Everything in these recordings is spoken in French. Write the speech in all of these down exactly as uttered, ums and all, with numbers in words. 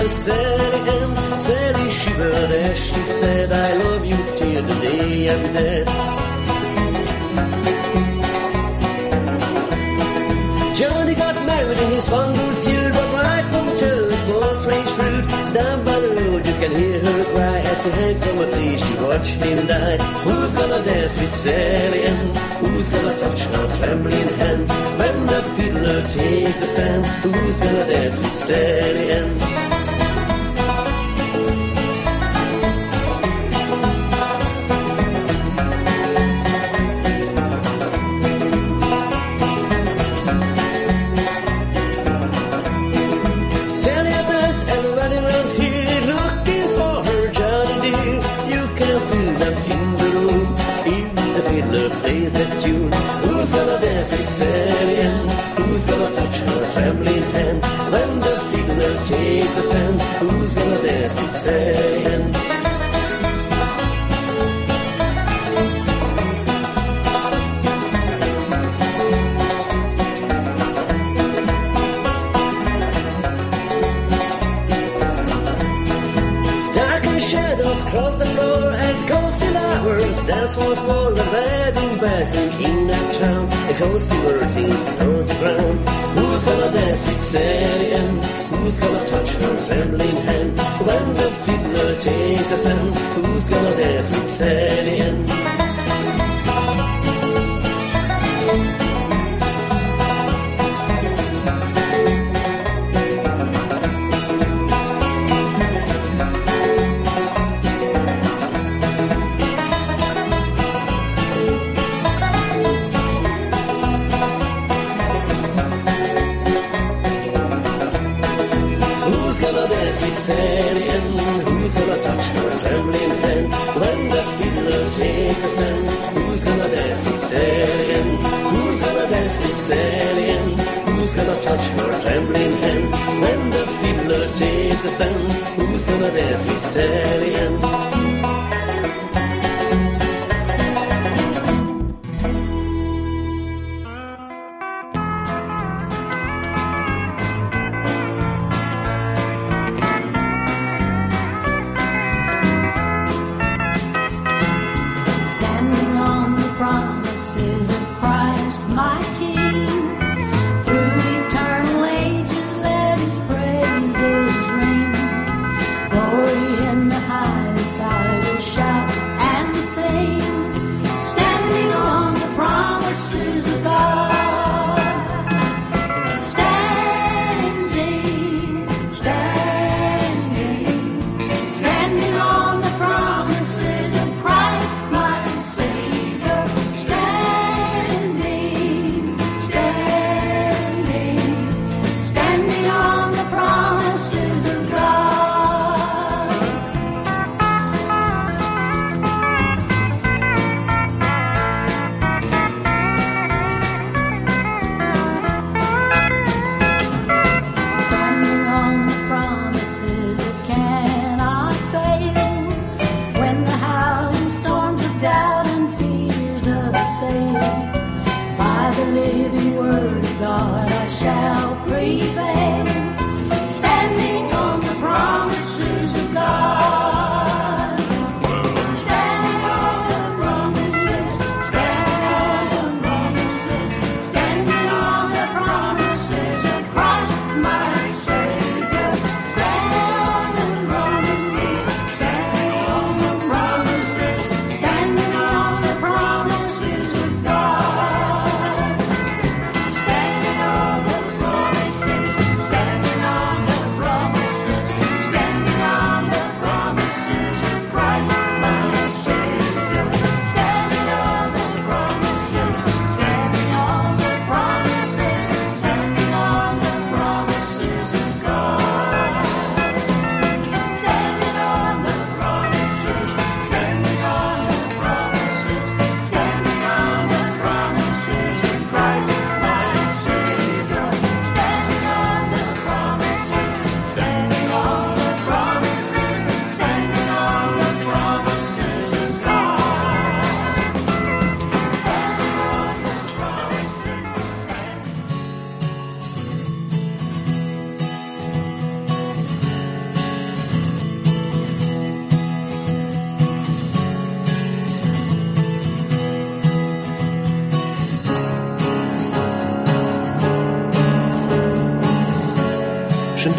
Sally Ann, Sally shivered as she said, I love you till the day I'm dead. Johnny got married in his one good suit, but right from church was strange fruit. Down by the road you can hear her cry as he hung from a tree, she watched him die. Who's gonna dance with Sally Ann? Who's gonna touch her trembling hand? When the fiddler takes a stand, who's gonna dance with Sally Ann? Plays that tune. Who's gonna dance with Sally Ann? Who's gonna touch her trembling hand? When the fiddler takes the stand, who's gonna dance with Sally Ann? Shadows cross the floor as ghostly lovers dance once more. The wedding bells ring in that town, the ghostly virgins toast the ground. Who's gonna dance with Sally Ann? Who's gonna touch her trembling hand? When the fiddler takes a stand, who's gonna dance with Sally Ann? Sally Ann, who's gonna touch her trembling hand? When the fiddler takes a stand, who's gonna dance with Sally Ann? Who's gonna dance with Sally Ann? Who's gonna touch her trembling hand? When the fiddler takes a stand, who's gonna dance with Sally Ann? Glory in the highest,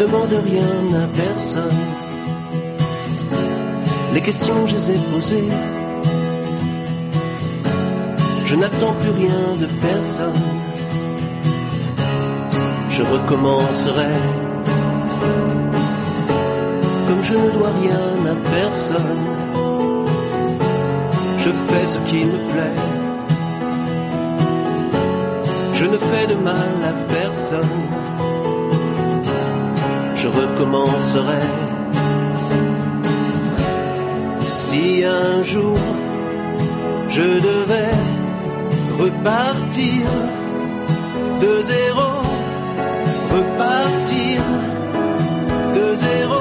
demande rien à personne. Les questions je les ai posées. Je n'attends plus rien de personne. Je recommencerai. Comme je ne dois rien à personne, je fais ce qui me plaît. Je ne fais de mal à personne. Je recommencerai. Si un jour je devais repartir de zéro, repartir de zéro,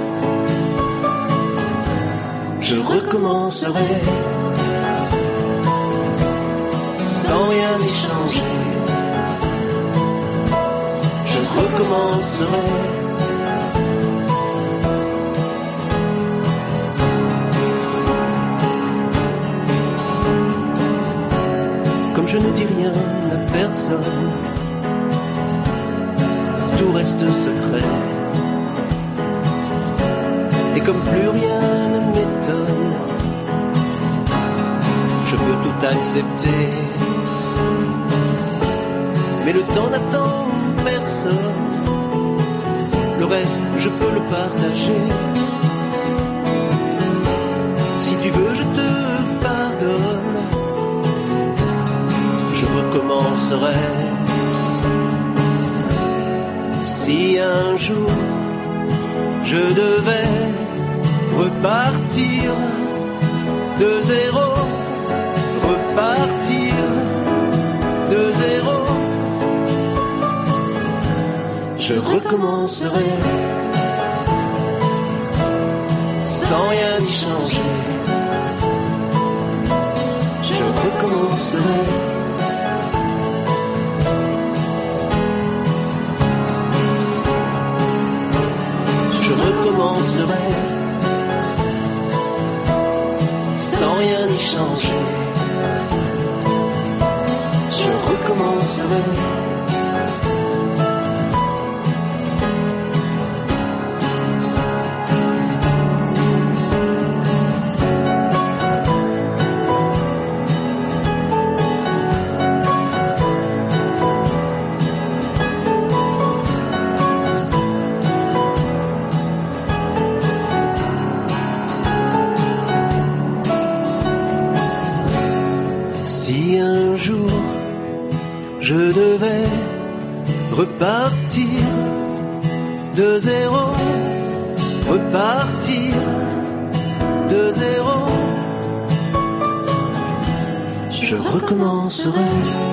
je recommencerai sans rien y changer. Je recommencerai. Comme je ne dis rien à personne, tout reste secret. Et comme plus rien ne m'étonne, je peux tout accepter. Mais le temps n'attend personne. Le reste, je peux le partager. Si tu veux, je te pardonne. Je recommencerai. Si un jour je devais repartir de zéro, repartir de zéro, je recommencerai sans rien y changer. Je recommencerai. Je recommencerai sans rien y changer. Je recommencerai. Je devais repartir de zéro, repartir de zéro, je recommencerai.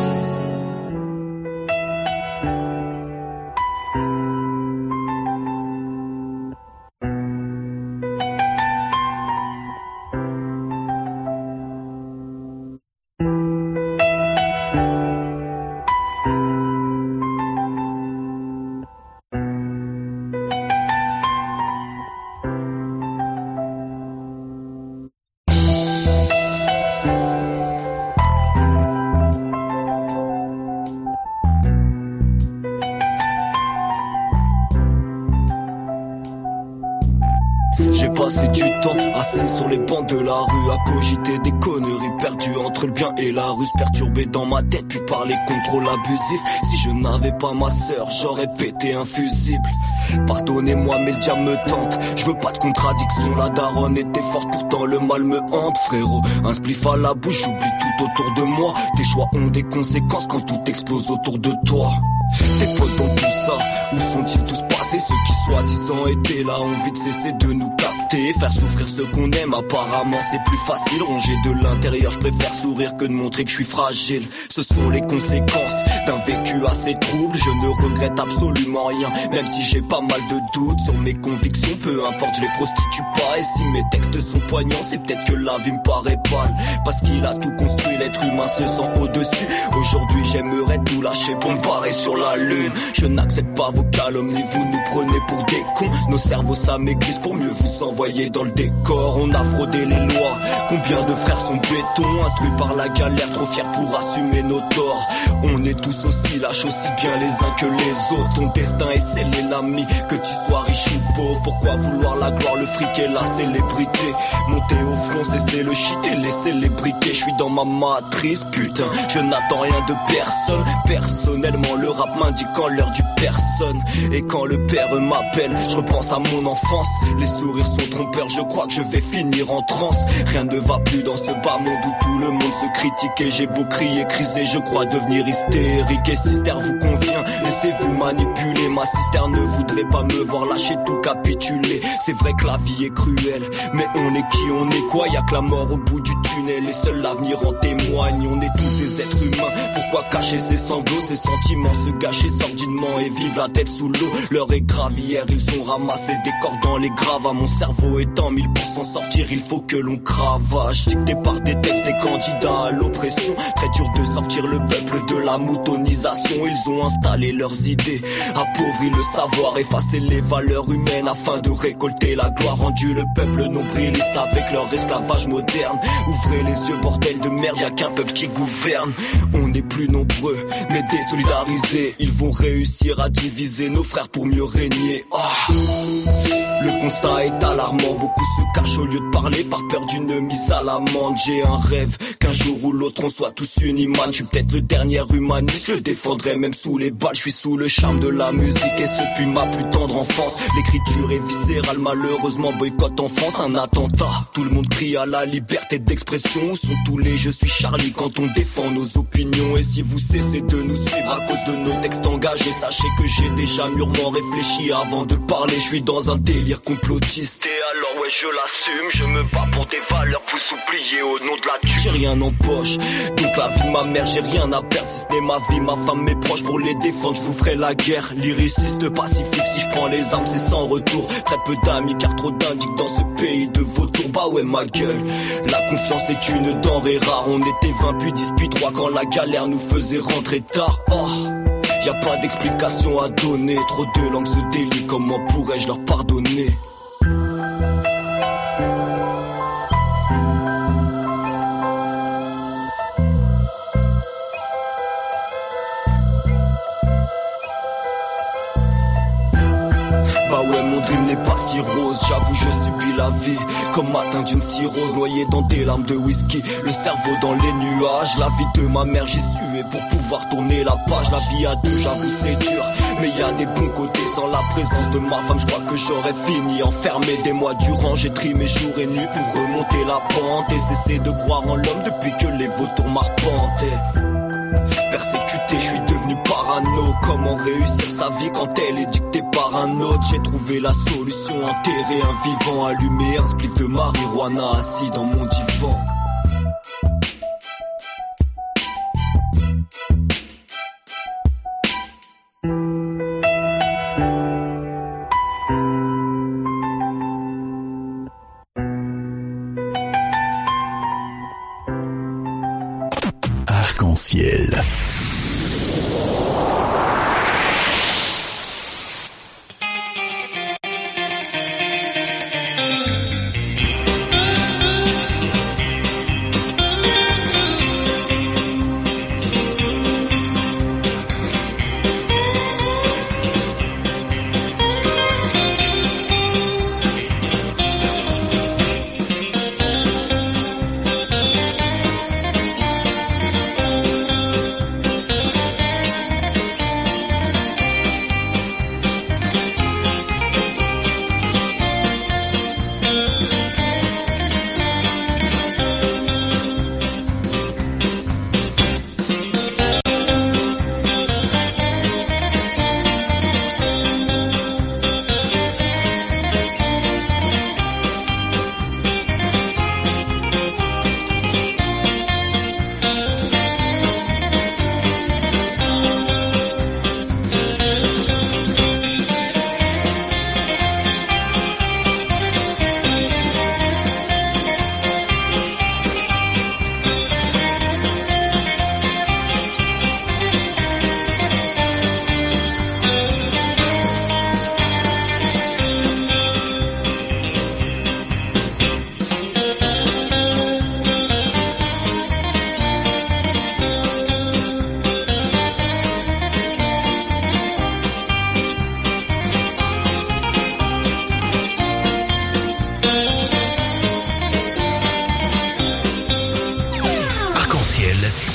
J'ai passé du temps assis sur les bancs de la rue à cogiter des conneries perdues entre le bien et la ruse, perturbé dans ma tête puis par les contrôles abusifs. Si je n'avais pas ma sœur, j'aurais pété un fusible. Pardonnez-moi mais le diable me tente, je veux pas de contradiction. La daronne était forte pourtant le mal me hante. Frérot, un spliff à la bouche, j'oublie tout autour de moi. Tes choix ont des conséquences quand tout explose autour de toi. Tes potes dans tout ça, où sont-ils tous passés? Ceux qui soi-disant étaient là ont vite cessé de nous capter. Faire souffrir ceux qu'on aime apparemment c'est plus facile. Ronger de l'intérieur, je préfère sourire que de montrer que je suis fragile. Ce sont les conséquences d'un vécu assez trouble. Je ne regrette absolument rien, même si j'ai pas mal de doutes sur mes convictions. Peu importe, je les prostitue pas. Et si mes textes sont poignants, c'est peut-être que la vie me paraît pâle. Parce qu'il a tout construit, l'être humain se sent au-dessus. Aujourd'hui j'aimerais tout lâcher pour me barrer sur la lune. Je n'accepte pas vos calomnies, vous nous prenez pour des cons. Nos cerveaux s'amaigrissent pour mieux vous envoyer envoyé dans le décor. On a fraudé les lois, combien de frères sont béton, instruits par la galère, trop fiers pour assumer nos torts. On est tous aussi lâches, aussi bien les uns que les autres. Ton destin est scellé, l'ami, que tu sois riche ou pauvre. Pourquoi vouloir la gloire, le fric et la célébrité? Monter au front, cesser le shit et laisser les briquets. Je suis dans ma matrice, putain, je n'attends rien de personne. Personnellement, le rap m'indique quand l'heure du personne. Et quand le père m'appelle, je repense à mon enfance. Les sourires sont trompeurs, je crois que je vais finir en transe. Rien ne va plus dans ce bas monde où tout le monde se critique. Et j'ai beau crier, criser, je crois devenir hystérique. Et sister vous convient, laissez-vous manipuler. Ma sister ne voudrait pas me voir lâcher tout capituler. C'est vrai que la vie est cruelle, mais on est qui on est quoi? Y'a que la mort au bout du tunnel et seul l'avenir en témoigne. On est tous des êtres humains, pourquoi cacher ses sanglots, ses sentiments, se gâcher sordidement et vivre la tête sous l'eau? L'heure est grave, hier ils ont ramassé des corps dans les graves. À mon cerveau est en mille pour s'en sortir, il faut que l'on cravache. Dicté par des textes des candidats à l'oppression, très dur de sortir le peuple de la moutonisation. Ils ont installé leurs idées, appauvri le savoir, effacé les valeurs humaines afin de récolter la gloire. Rendu le peuple nombriliste avec leur esclavage moderne. Ouvrez les yeux, bordel de merde, y'a qu'un peuple qui gouverne. On est plus nombreux, mais désolidarisés. Ils vont réussir à diviser nos frères pour mieux régner. Oh. Le constat est alarmant, beaucoup se cachent au lieu de parler par peur d'une mise à l'amende. J'ai un rêve qu'un jour ou l'autre on soit tous unis, man. Je suis peut-être le dernier humaniste, je le défendrai même sous les balles. Je suis sous le charme de la musique et ce depuis ma plus tendre enfance. L'écriture est viscérale, malheureusement boycott en France. Un attentat, tout le monde crie à la liberté d'expression. Où sont tous les je suis Charlie quand on défend nos opinions? Et si vous cessez de nous suivre à cause de nos textes engagés, sachez que j'ai déjà mûrement réfléchi avant de parler. Je suis dans un délire complotiste. Et alors ouais je l'assume, je me bats pour des valeurs que vous oubliez au nom de la thune. J'ai rien en poche, donc la vie de ma mère j'ai rien à perdre. Si ce n'est ma vie, ma femme, mes proches, pour les défendre je vous ferai la guerre. Lyriciste pacifique, si je prends les armes c'est sans retour. Très peu d'amis car trop d'indiques dans ce pays de vautours. Bah ouais ma gueule, la confiance est une denrée rare. On était vingt puis dix puis trois quand la galère nous faisait rentrer tard. Oh, y'a pas d'explication à donner, trop de langues se délient, comment pourrais-je leur pardonner? Bah ouais mon dream n'est pas si rose, j'avoue je subis la vie comme atteint d'une cirrhose, noyé dans des larmes de whisky, le cerveau dans les nuages. La vie de ma mère j'ai sué pour pouvoir tourner la page. La vie à deux j'avoue c'est dur, mais y a des bons côtés. Sans la présence de ma femme je crois que j'aurais fini enfermé des mois durant. J'ai trimé jour et nuit pour remonter la pente et cesser de croire en l'homme depuis que les vautours m'arpentaient. Persécuté, je suis devenu parano. Comment réussir sa vie quand elle est dictée par un autre? J'ai trouvé la solution, enterrer un vivant, allumer un spliff de marijuana assis dans mon divan. Arc-en-ciel.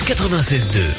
quatre-vingt-seize deux.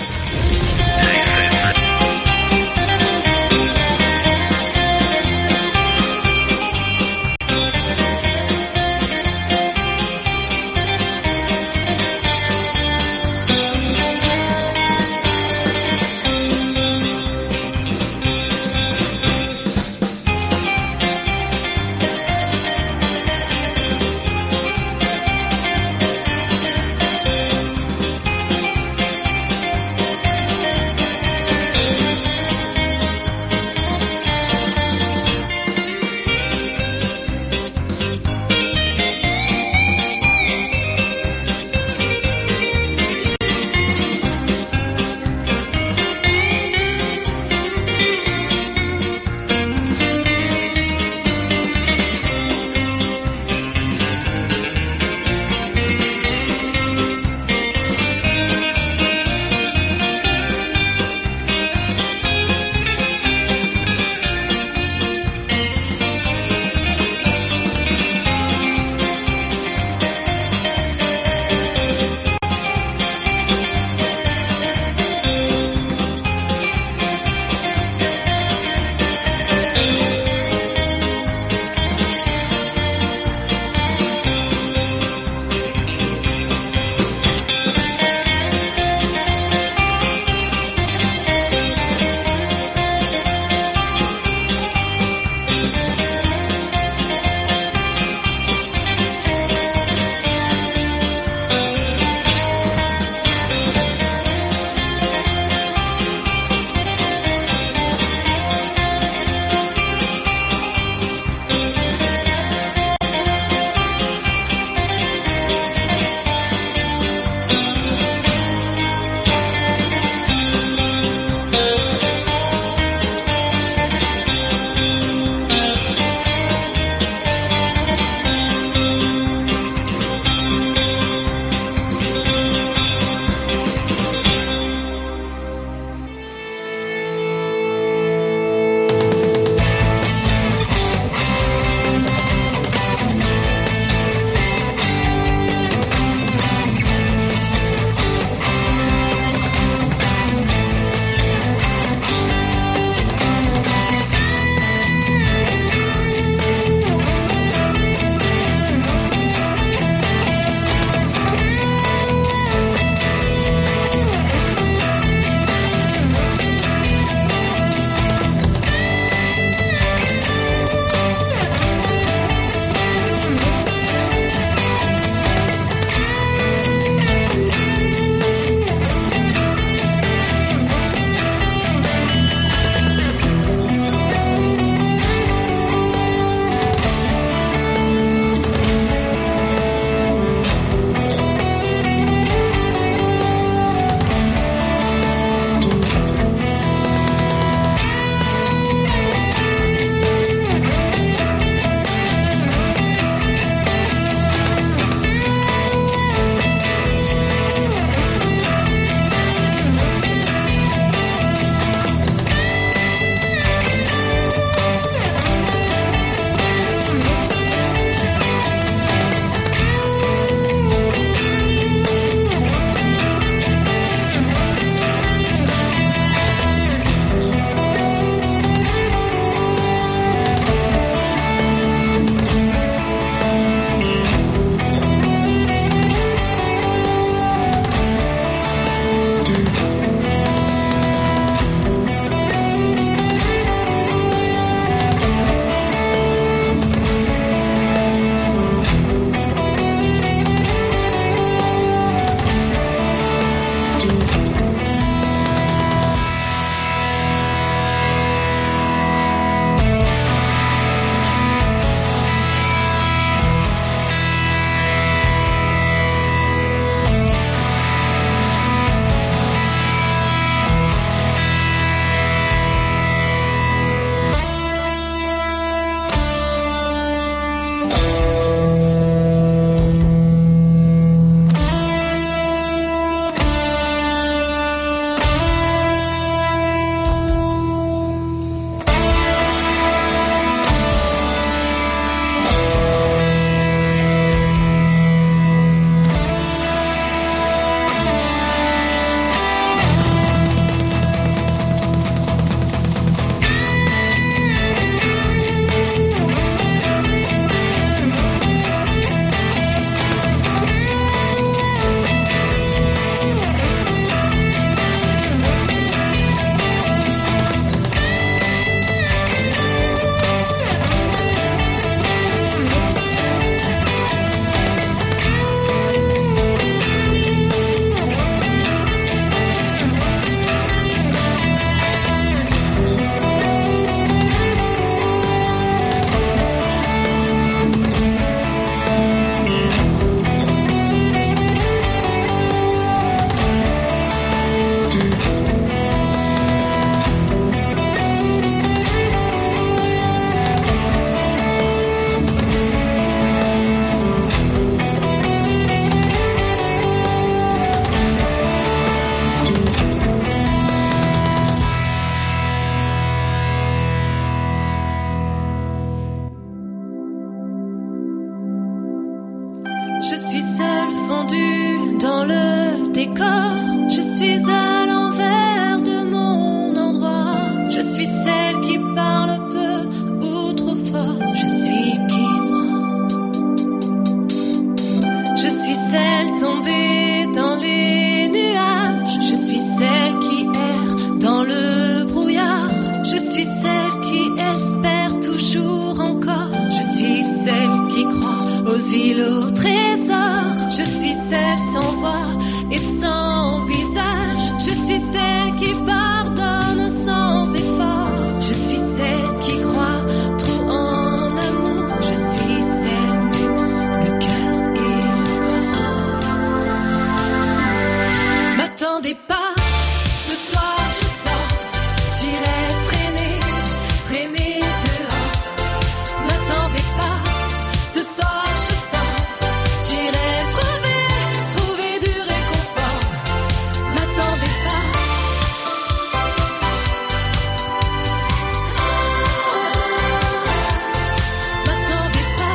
suis seule fondue dans le décor. Je suis à l'envers de mon endroit. Je suis celle qui parle peu ou trop fort. Je suis qui moi? Je suis celle tombée dans les nuages. Je suis celle qui erre dans le brouillard. Je suis celle qui espère toujours encore. Je suis celle qui croit aux îles au trésor. Je suis celle sans voix et sans visage. Je suis celle qui pardonne sans effort. Je suis celle qui croit trop en l'amour. Je suis celle nue, le cœur et le corps. M'attendez pas, ce soir je sors. J'irai traîner, traîner dehors. M'attendez pas, ce soir je sors. J'irai trouver, trouver du réconfort. M'attendez pas. M'attendez pas.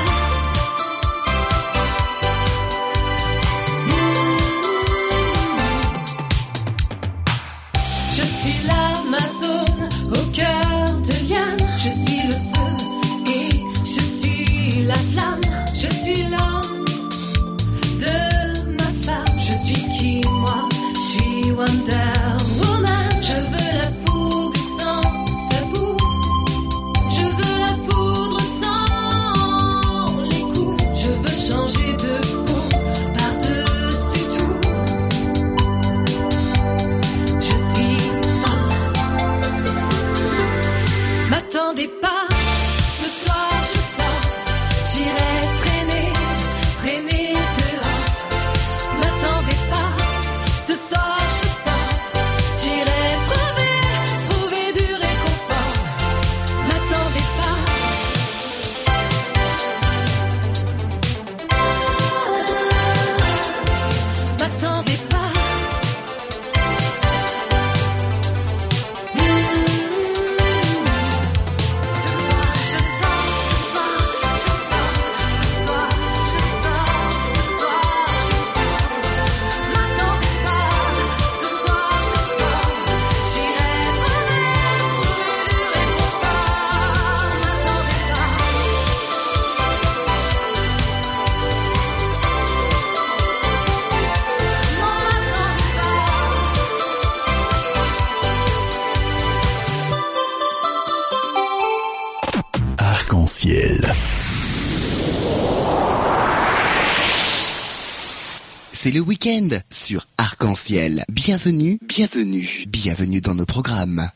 Je suis l'Amazone au cœur de liane. Je suis le feu et je suis la flamme. Je suis l'homme de ma femme. Je suis qui moi? Je suis Wonder Woman. Je veux la fougue sans tabou. Je veux la foudre sans les coups. Je veux changer de peau par-dessus tout. Je suis femme. M'attendez pas, ce soir je sors. J'irai traîner, traîner dehors. M'attendez pas, ce soir je sors. J'irai trouver, trouver du réconfort. M'attendez pas. M'attendez pas. Ce soir je sors, ce soir je sors, ce soir je sors, ce soir je sors. M'attendez pas, ce soir je sors. J'irai trouver, trouver du réconfort. M'attendez pas. Non, m'attendez pas. Arc-en-ciel. C'est le week-end sur Arc-en-ciel. Bienvenue, bienvenue, bienvenue dans nos programmes.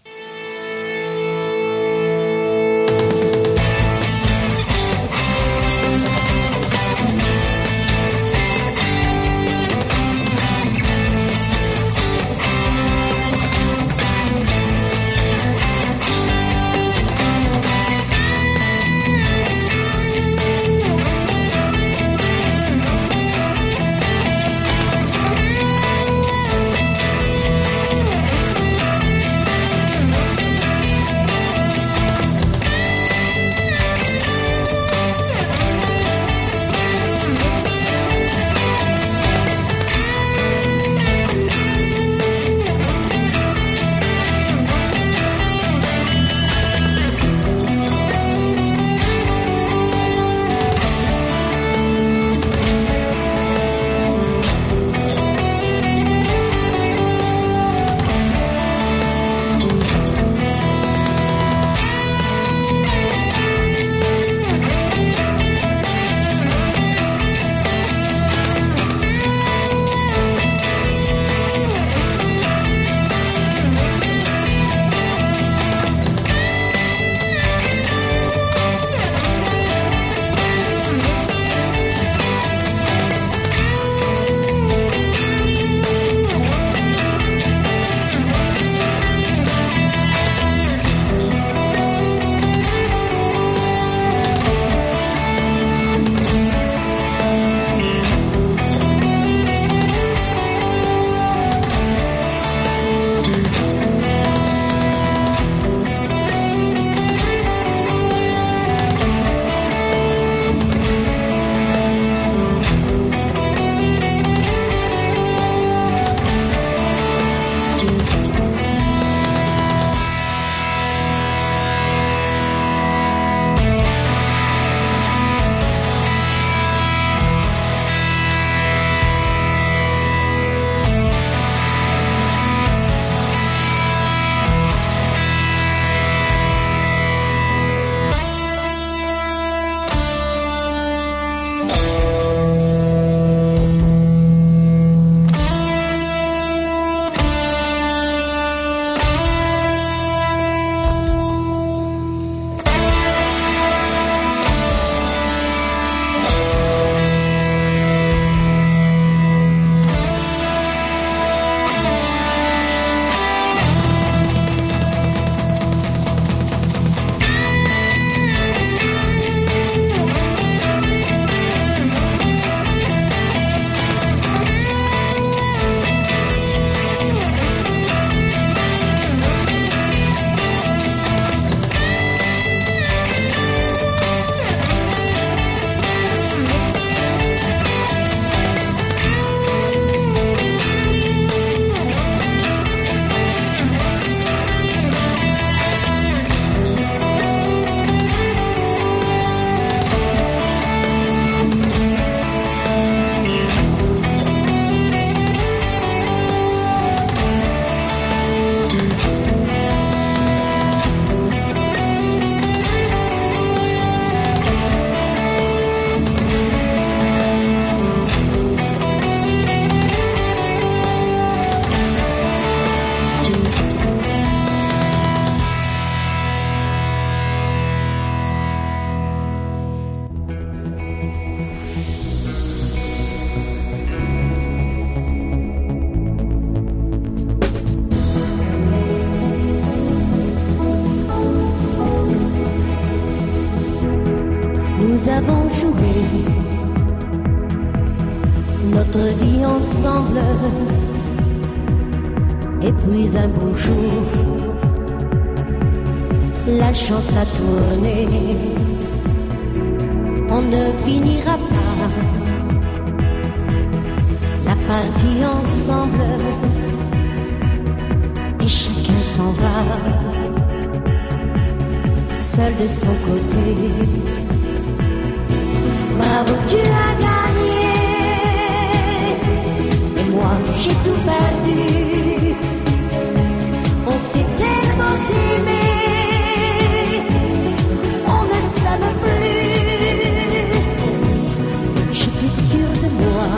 M'attendez nous avons joué notre vie ensemble. Et puis un beau jour, la chance a tourné. On ne finira pas la partie ensemble. Et chacun s'en va, seul de son côté. Bravo, tu as gagné, et moi j'ai tout perdu. On s'est tellement aimé, on ne savait plus. J'étais sûre de moi,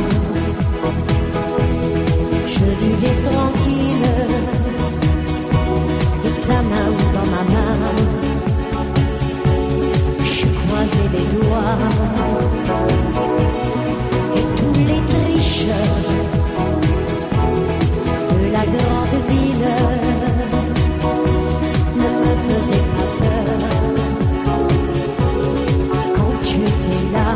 je vivais tranquille, et ta main dans ma main, je croisais les doigts. Et tous les tricheurs de la grande ville ne me faisaient pas peur quand tu étais là.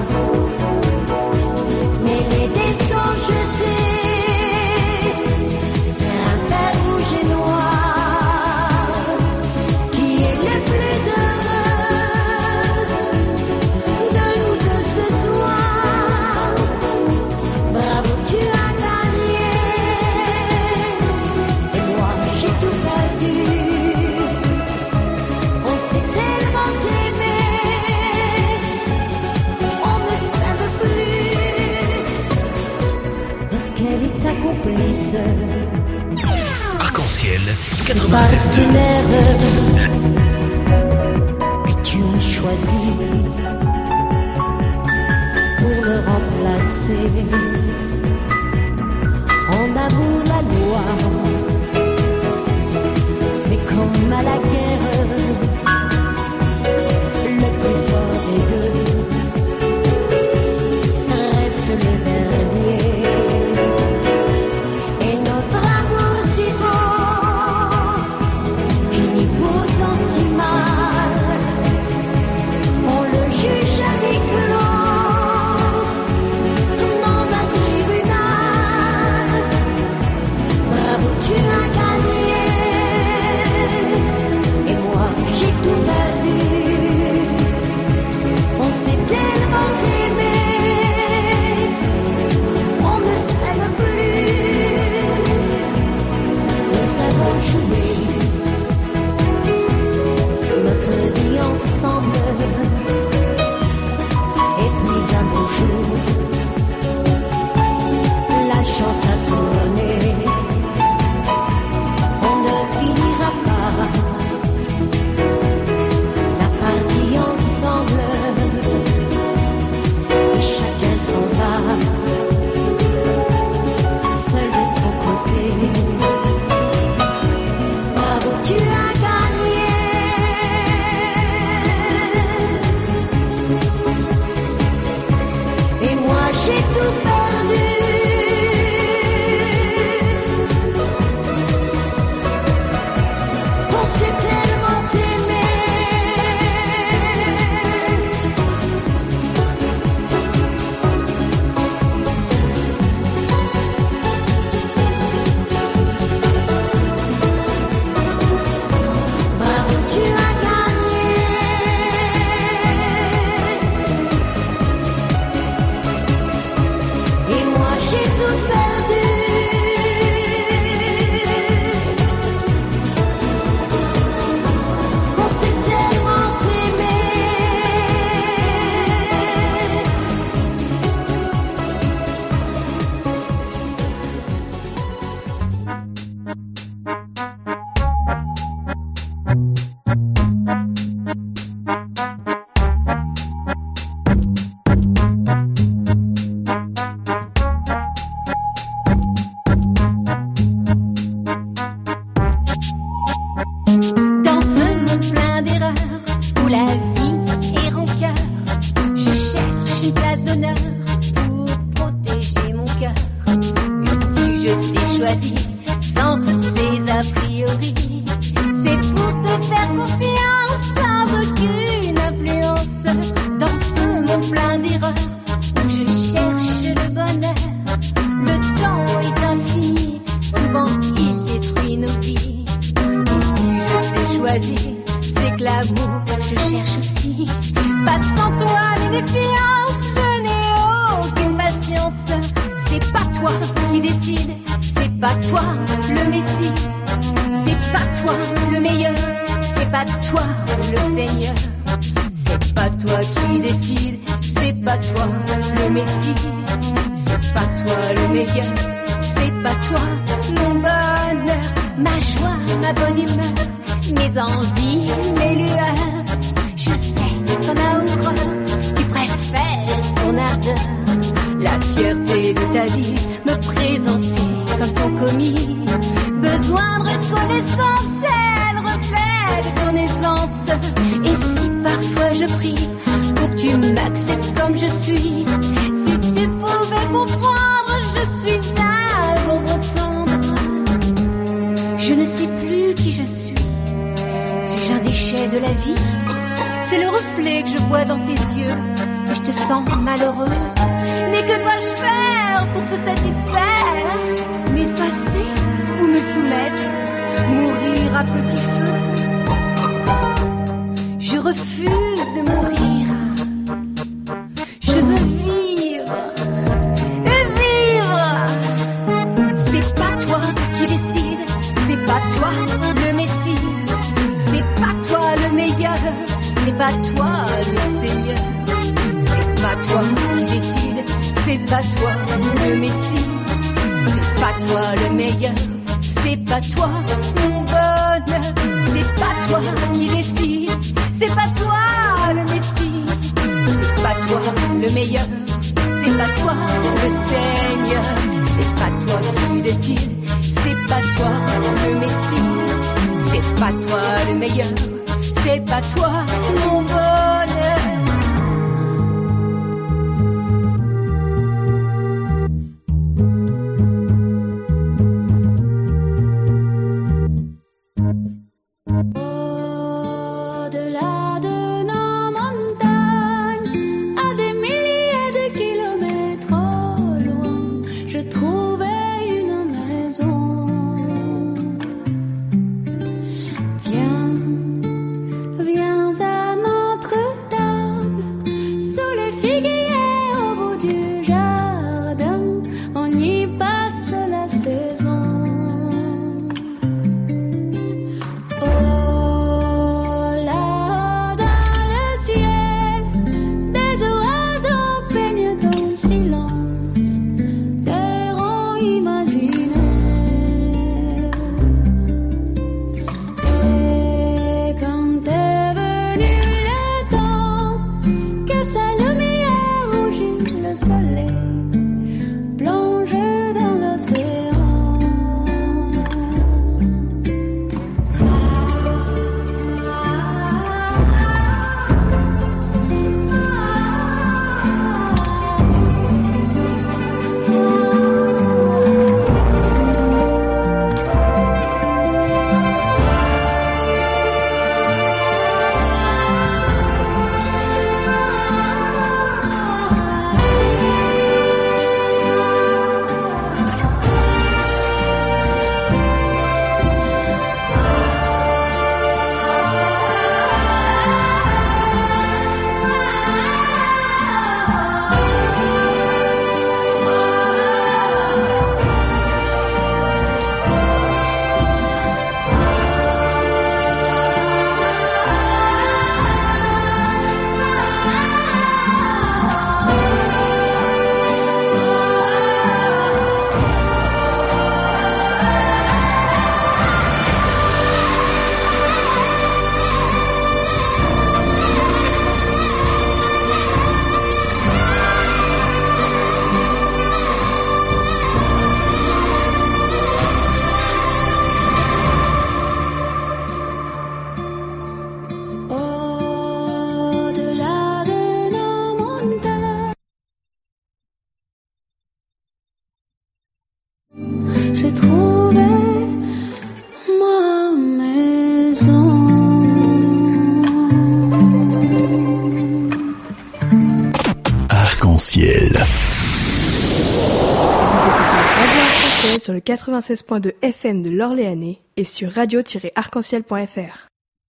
Mais les dés sont jetés, un fer rouge et noir, qui est le plus heureux de nous deux ce soir. Bravo, tu as gagné, et moi j'ai tout perdu. On s'est tellement aimé, on ne savait plus. Est-ce qu'elle est ta complice, Arc-en-ciel quatre-vingt-seize deux. partenaire que tu as choisi pour le remplacer? En amour, la loi, c'est comme à la guerre, le plus fort des deux reste le dernier. Et notre amour si beau finit pourtant si mal. On le juge à huis clos dans un tribunal. Bravo, tu as gagné, et moi j'ai tout perdu. On s'est tellement aimé, on ne s'aime plus. Nous avons joué notre vie ensemble. Et puis un beau jour, la chance a tourné. On ne finira pas la partie ensemble. Et tout perdu. On s'est tellement aimé. Bravo, tu as gagné. Et moi j'ai tout perdu. On s'est tellement aimé. Dans ce monde plein d'erreurs où la vie est rancœur, je cherche une place d'honneur pour protéger mon cœur. Et si je t'ai choisi sans toutes ces a priori, c'est pour te faire confiance sans aucune influence. Dans ce monde plein d'erreurs où je cherche le bonheur, le temps est infini, souvent il détruit nos vies. Choisi, c'est que l'amour je cherche aussi. Pas sans toi ni défiance, je n'ai aucune patience. C'est pas toi qui décide, c'est pas toi le Messie. C'est pas toi le meilleur, c'est pas toi le Seigneur. C'est pas toi qui décide, c'est pas toi le Messie. C'est pas toi le meilleur, c'est pas toi mon bonheur, ma joie, ma bonne humeur. Mes envies, mes lueurs, je sais ton horreur, tu préfères ton ardeur. La fierté de ta vie, me présenter comme ton commis. Besoin de reconnaissance, c'est le reflet de ton essence. Et si parfois je prie pour que tu m'acceptes comme je suis, si tu pouvais comprendre, je suis un bonbon tendre. Je ne sais plus qui je suis. Suis-je un déchet de la vie? C'est le reflet que je vois dans tes yeux et je te sens malheureux. Mais que dois-je faire pour te satisfaire? M'effacer ou me soumettre? Mourir à petit feu? Je refuse de mourir. Je veux vivre et vivre. C'est pas toi qui décide, c'est pas toi le Messie. C'est pas toi le meilleur, c'est pas toi le Seigneur. C'est pas toi qui décide, c'est pas toi le Messie. C'est pas toi le meilleur, c'est pas toi mon bonheur. C'est pas toi qui décide, c'est pas toi le Messie. C'est pas toi le meilleur, c'est pas toi le Seigneur. C'est pas toi qui décide, c'est pas toi le Messie. C'est pas toi le meilleur, c'est pas toi mon bonheur. Au-delà de nos montagnes, à des milliers de kilomètres au loin, je trouvais une maison. Viens, viens à notre Arc-en-ciel. Vous écoutez Radio Arc-en-ciel sur le quatre-vingt-seize point deux F M de l'Orléanais et sur radio tiret arc-en-ciel point F R.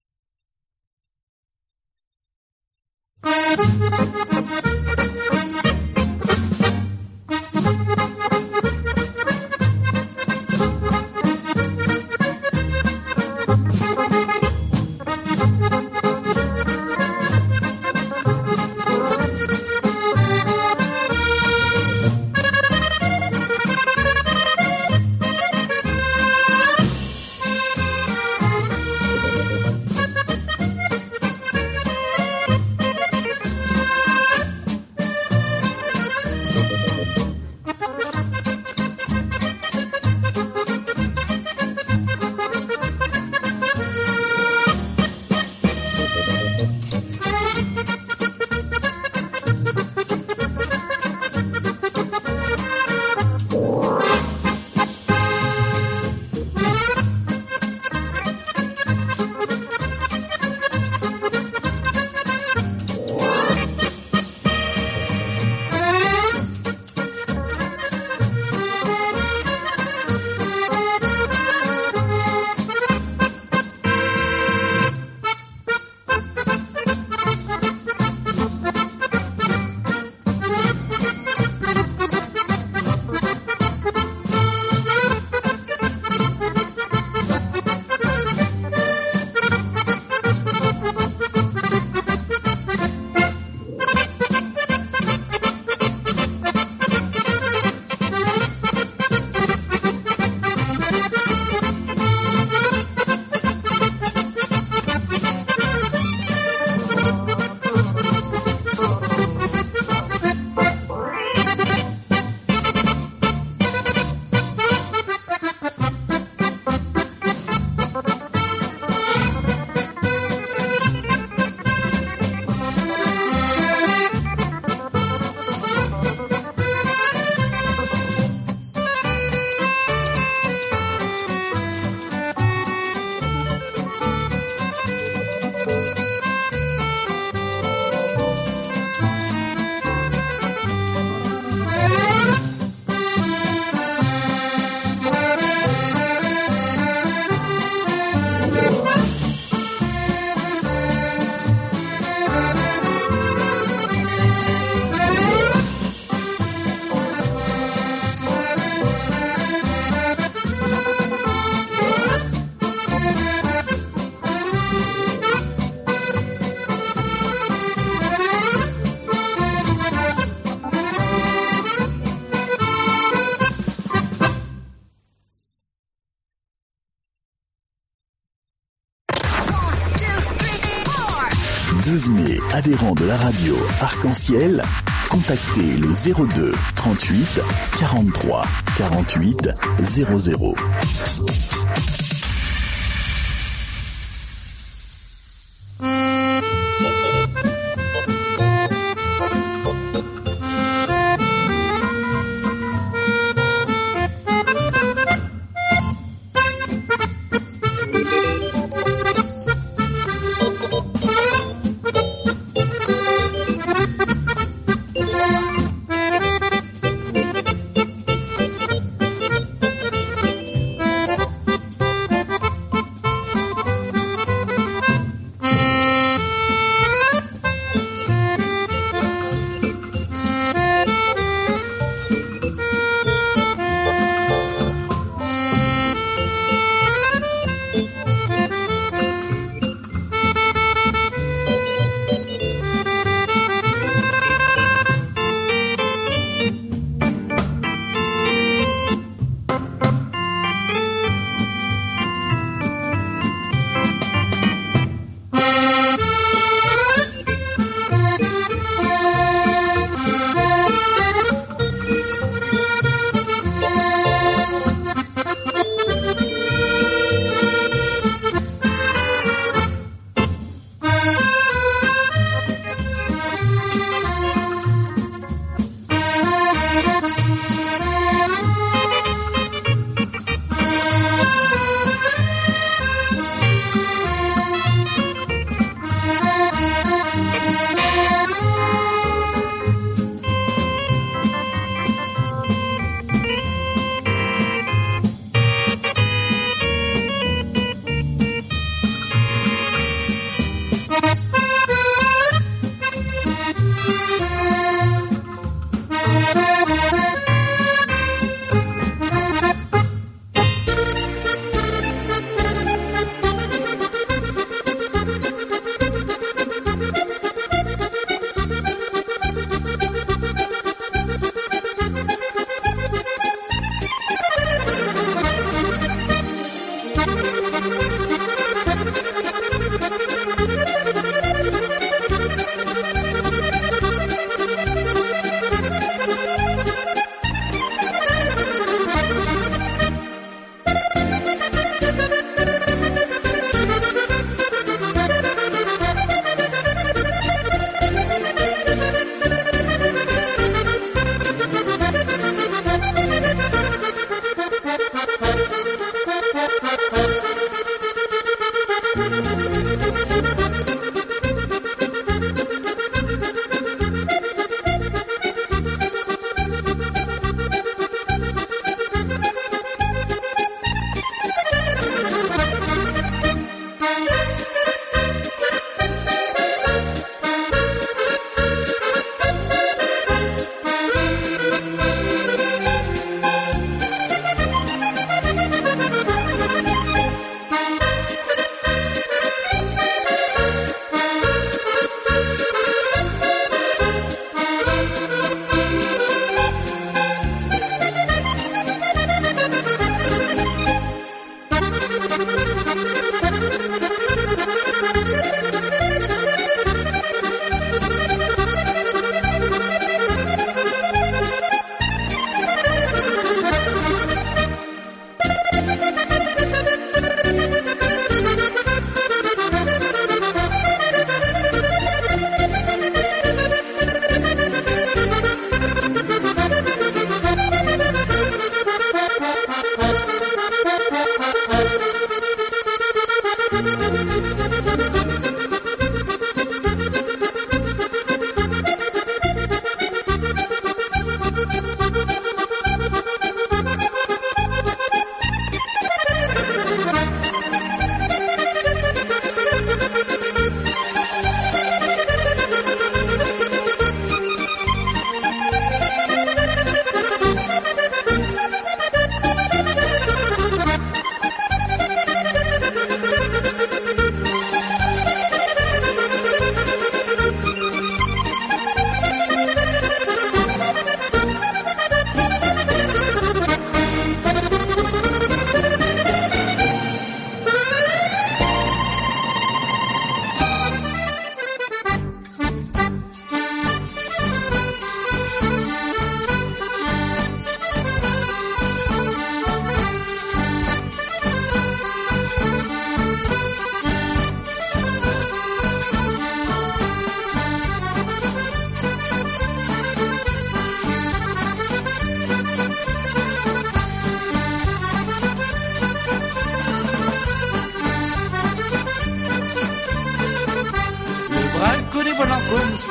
Devenez adhérent de la radio Arc-en-ciel. Contactez le zéro deux trente-huit quarante-trois quarante-huit zéro zéro.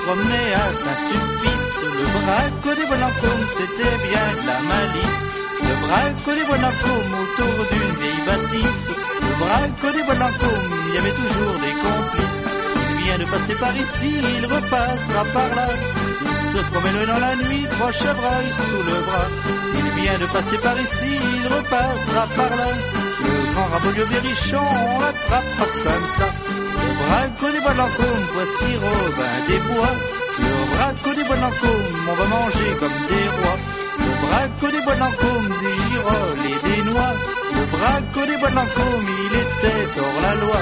promenait à Saint-Sulpice. Le braco des Bonacômes, c'était bien de la malice. Le braco des Bonacômes autour d'une vieille bâtisse. Le braco des Bonacômes, il y avait toujours des complices. Il vient de passer par ici, il repassera par là. Il se promène dans la nuit, trois chevreuils sous le bras. Il vient de passer par ici, il repassera par là. Le grand Rabelais Berrichon, on l'attrape pas comme ça. Le braco des Bonacômes, voici Robin des Bois. Le braco des Bonacômes, on va manger comme des rois. Le braco des Bonacômes, des girolles et des noix. Le braco des Bonacômes, il était hors la loi.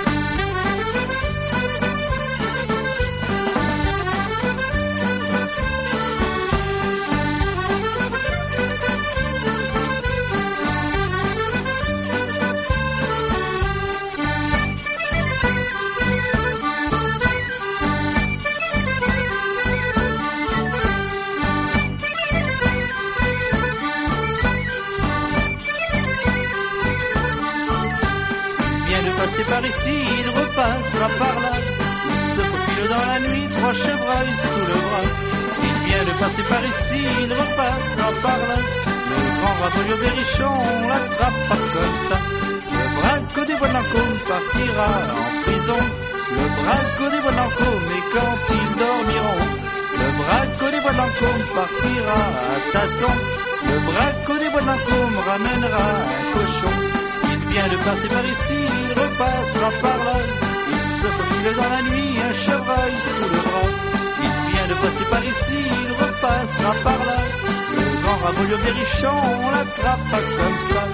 Par ici, il repassera par là. Il se faufile dans la nuit, trois chevreuils sous le bras. Il vient de passer par ici, il repassera par là. Le grand Rabelais Berrichon, on l'attrape pas comme ça. Le braco des Bonacômes partira en prison. Le braco des Bonacômes, et quand ils dormiront, le braco des Bonacômes partira à tâtons. Le braco des Bonacômes ramènera un cochon. Il vient de passer par ici, il repassera par là. Il se faufile dans la nuit, un chevreuil sous le bras. Il vient de passer par ici, il repassera par là. Le grand Rabelais Berrichon, on l'attrape pas comme ça.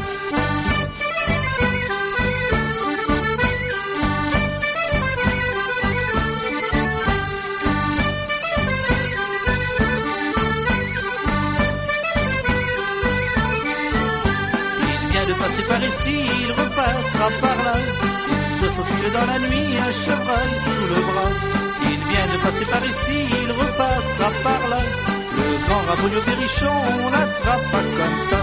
Par ici, il repassera par là. Il se faufile dans la nuit, un chevreuil sous le bras. Il vient de passer par ici, il repassera par là. Le grand Rabelais Berrichon, on l'attrape pas comme ça.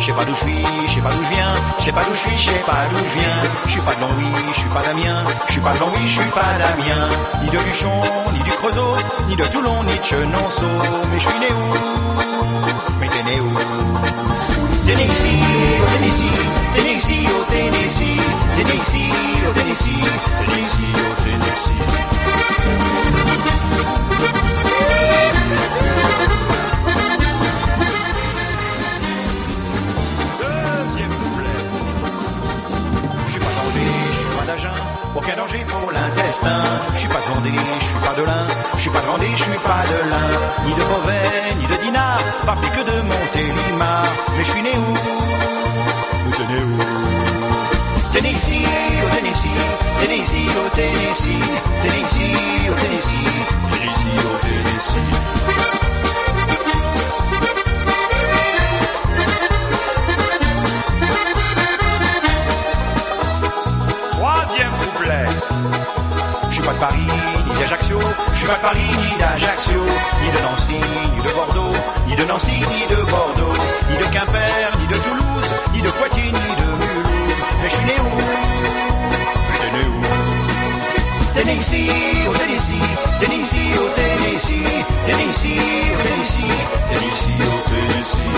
Je sais pas d'où je suis, je sais pas d'où je viens. Je sais pas d'où je suis, je sais pas d'où je viens. Je suis pas de Longwy, je suis pas d'Amiens. Je suis pas de Longwy, je suis pas d'Amiens. Ni de Luchon, ni du Creusot, ni de Toulon, ni de Chenonceau. Mais je suis né où? Mais t'es né où? T'es né ici, au Tennessee. T'es né ici, au Tennessee. T'es né ici, au Tennessee. T'es né ici, au Tennessee. Deuxième couplet. Je suis pas d'Angers, je suis pas d'Agen. Aucun danger pour l'intestin. Je suis pas de Vendée, je suis pas de l'Ain. Je suis pas de Vendée, je suis pas de l'Ain. Ni de Beauvais, ni de Dinard. Pas plus que de Montélimar. Mais je suis né où? Mais t'es né où? T'es né ici, au Tennessee. T'es né ici, au Tennessee. T'es né ici, au Tennessee. T'es né ici, au Tennessee. Troisième couplet. Je suis pas de Paris, ni d'Ajaccio. Je suis pas de Paris, ni d'Ajaccio. Ni de Nancy, ni de Bordeaux. Ni de Nancy, ni de Bordeaux. Ni de Quimper, ni de Toulouse. Ni de Poitiers, ni de Mulhouse. Mais je suis né où? Mais t'es né où? T'es né ici, au Tennessee. T'es né ici, au Tennessee. T'es né ici, au Tennessee. T'es né ici, au Tennessee.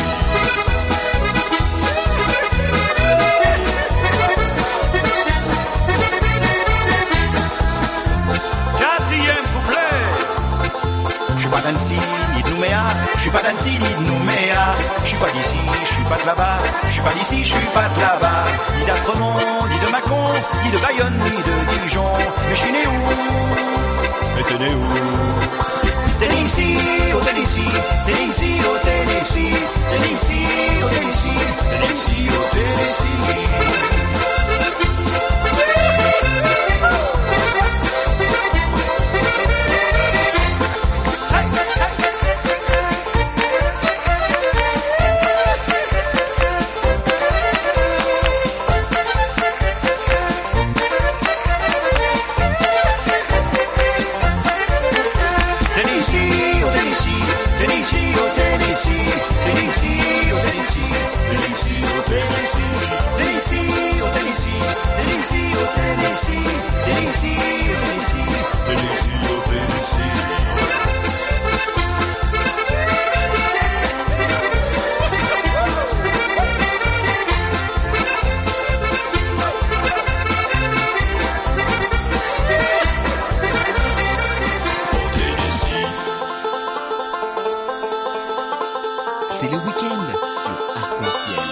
Je suis pas d'Annecy, ni de Nouméa. Je suis pas d'Annecy, ni de Nouméa. Je suis pas d'ici, je suis pas de là-bas. Je suis pas d'ici, je suis pas de là-bas. Ni d'Apremont, ni de Mâcon, ni de Bayonne, ni de Dijon. Mais je suis né où? Mais t'es né où? T'es né ici, au Tennessee. T'es né ici, au Tennessee. T'es né ici, au Tennessee. T'es né ici, au Tennessee. C'est le week-end sur Arc-en-Ciel.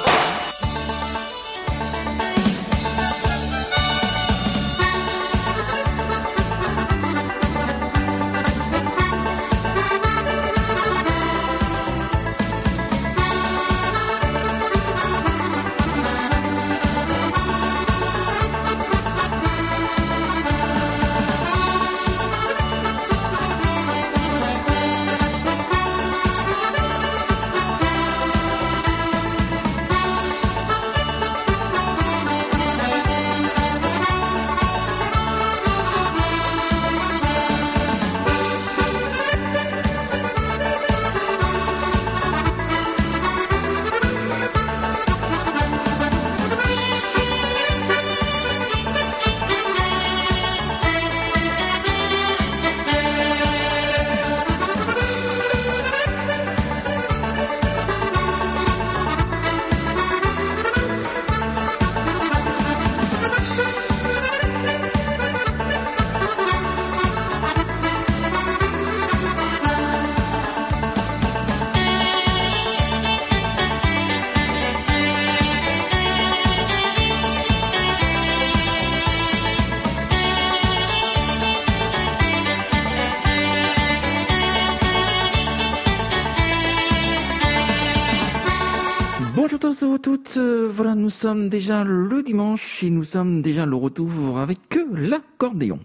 Bonjour à tous et toutes, euh, voilà, nous sommes déjà le dimanche et nous sommes déjà le retour avec l'accordéon.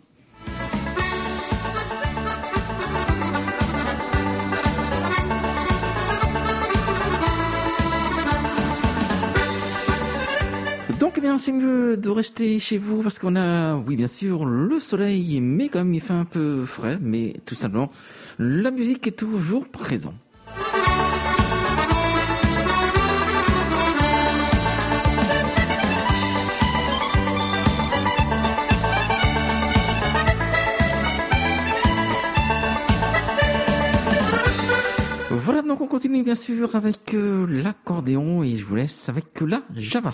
Donc, eh bien, c'est mieux de rester chez vous parce qu'on a, oui, bien sûr, le soleil, mais quand même, il fait un peu frais, mais tout simplement, la musique est toujours présente. continue bien sûr avec euh, l'accordéon et je vous laisse avec euh, la Java.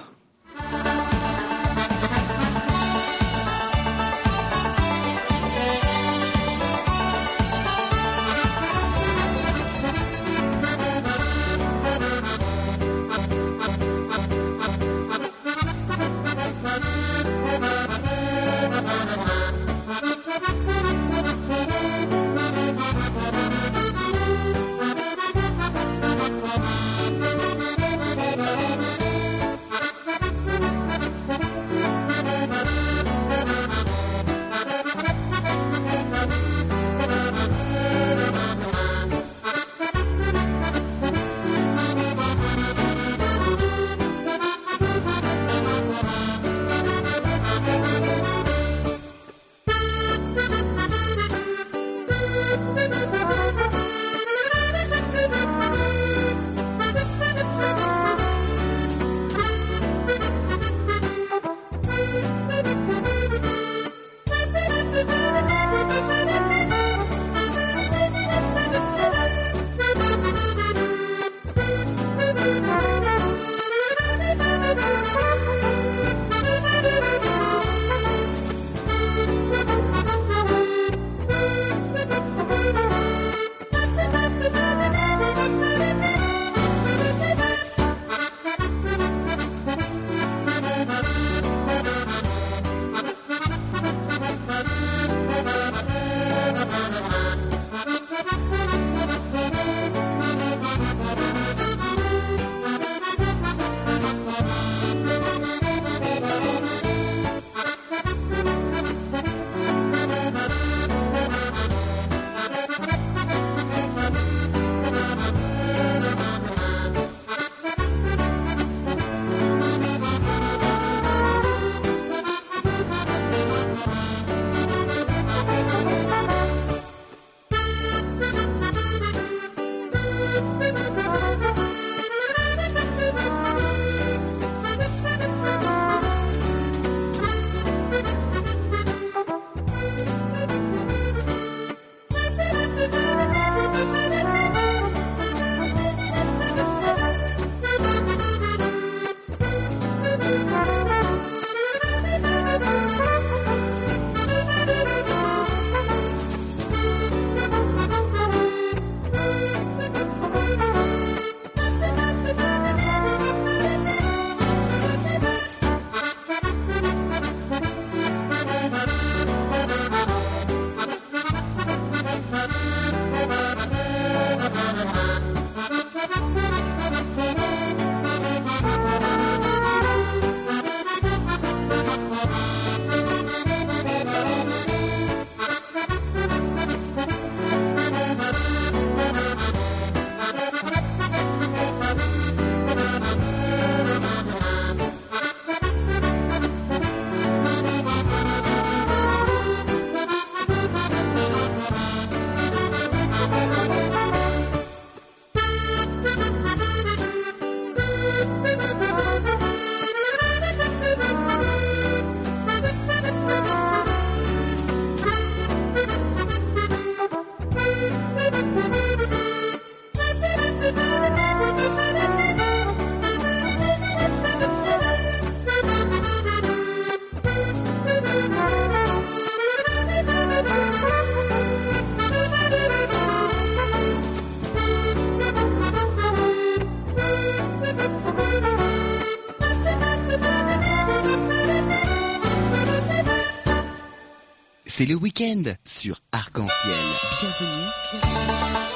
C'est le week-end sur Arc-en-Ciel. Bienvenue, bienvenue.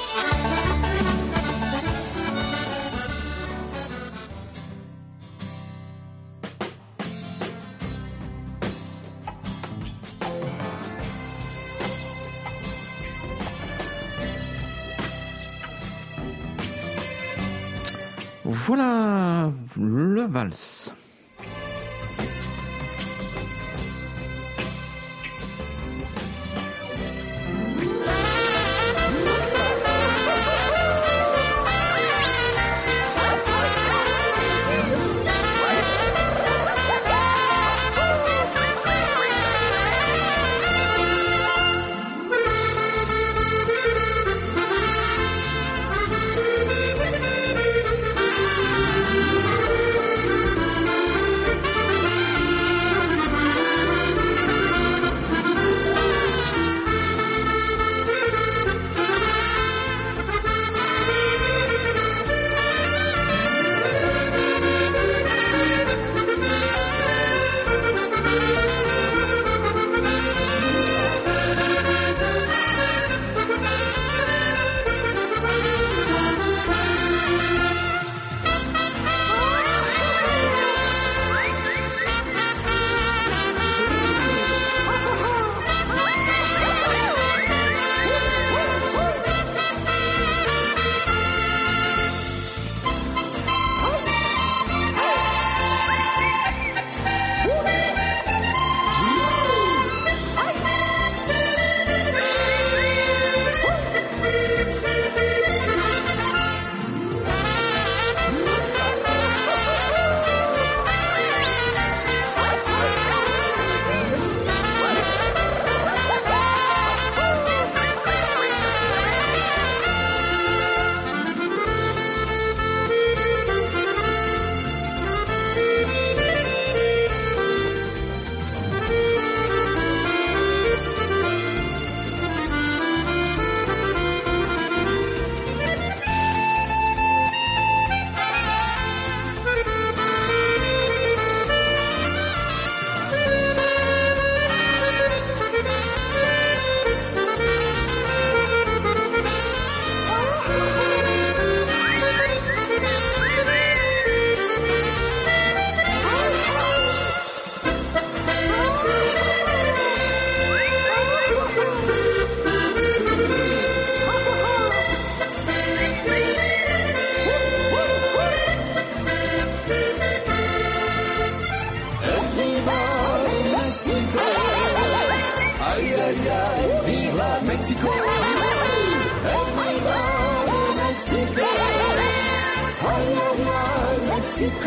Voilà le valse. Mexico. Aïe aïe aïe, viva Mexico. Viva Mexico. Aïe aïe aïe, Mexico.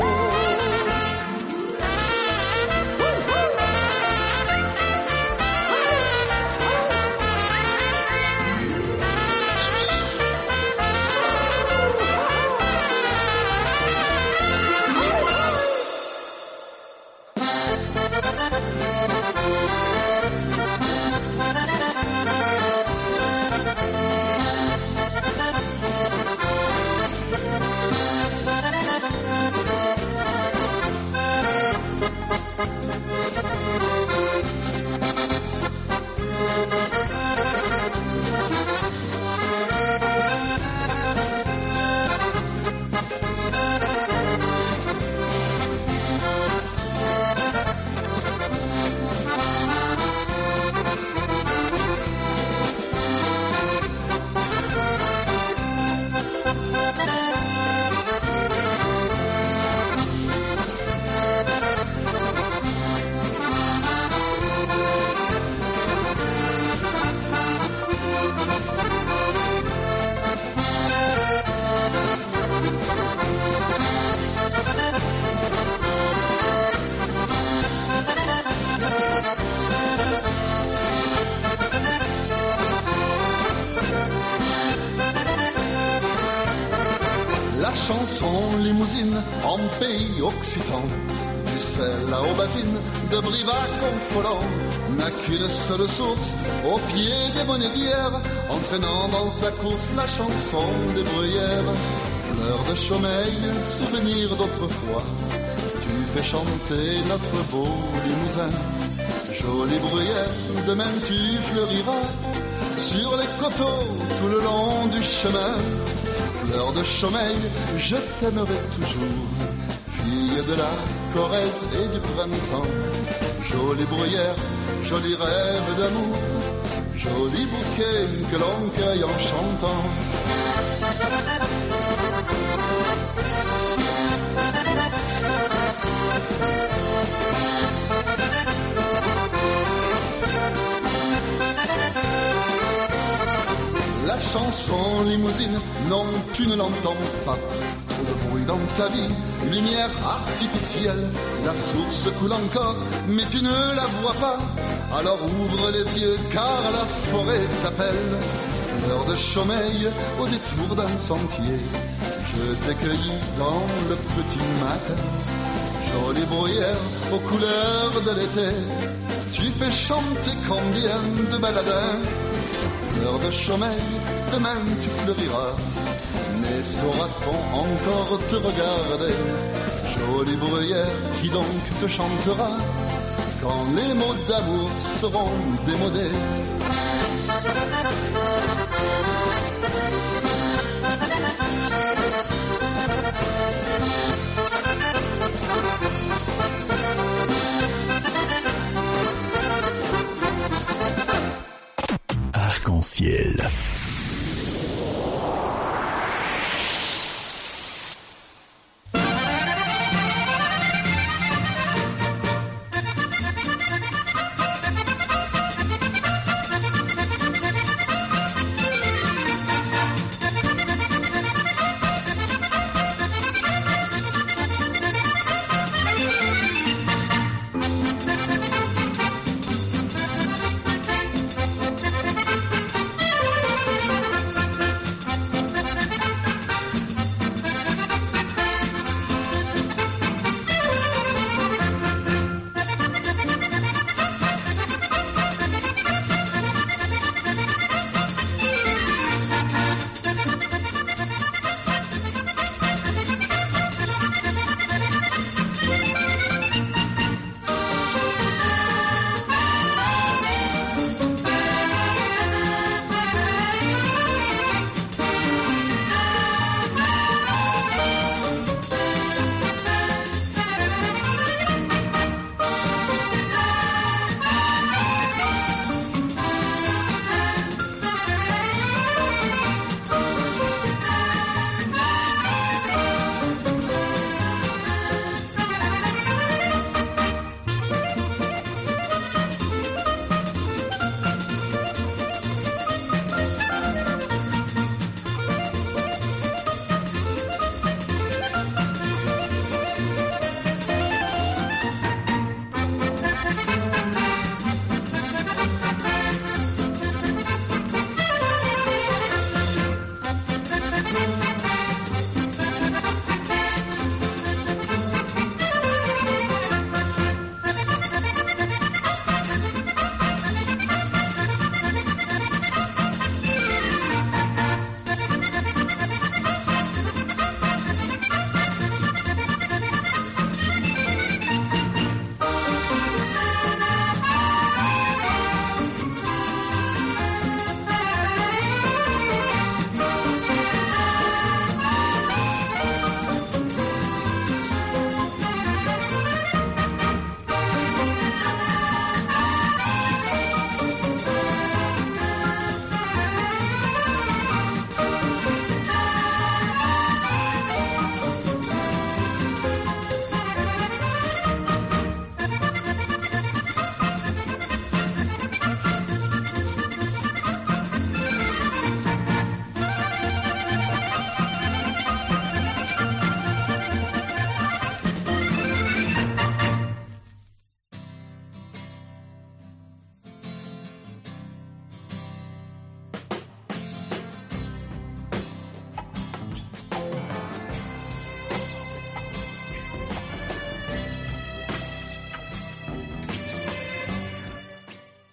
Chanson limousine en pays occitan, du sel à Aubazine, de Brivac en Folland, n'a qu'une seule source, au pied des bonnets d'hier, entraînant dans sa course la chanson des bruyères. Fleur de Chaumeil, souvenir d'autrefois, tu fais chanter notre beau Limousin. Jolie bruyère, demain tu fleuriras sur les coteaux tout le long du chemin. Fleur de Chaumeil, je t'aimerai toujours, fille de la Corrèze et du printemps. Jolie bruyère, joli rêve d'amour, joli bouquet que l'on cueille en chantant. La chanson limousine, non, tu ne l'entends pas. Trop de bruit dans ta vie, lumière artificielle. La source coule encore, mais tu ne la vois pas. Alors ouvre les yeux, car la forêt t'appelle. Fleur de Chaumeil, au détour d'un sentier, je t'ai cueilli dans le petit matin. Jolie bruyère, aux couleurs de l'été, tu fais chanter combien de baladins. Fleur de Chaumeil, demain tu fleuriras, mais saura-t-on encore te regarder? Jolie bruyère, qui donc te chantera quand les mots d'amour seront démodés? Arc-en-ciel.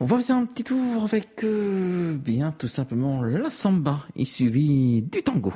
On va faire un petit tour avec euh, bien tout simplement la samba et suivi du tango.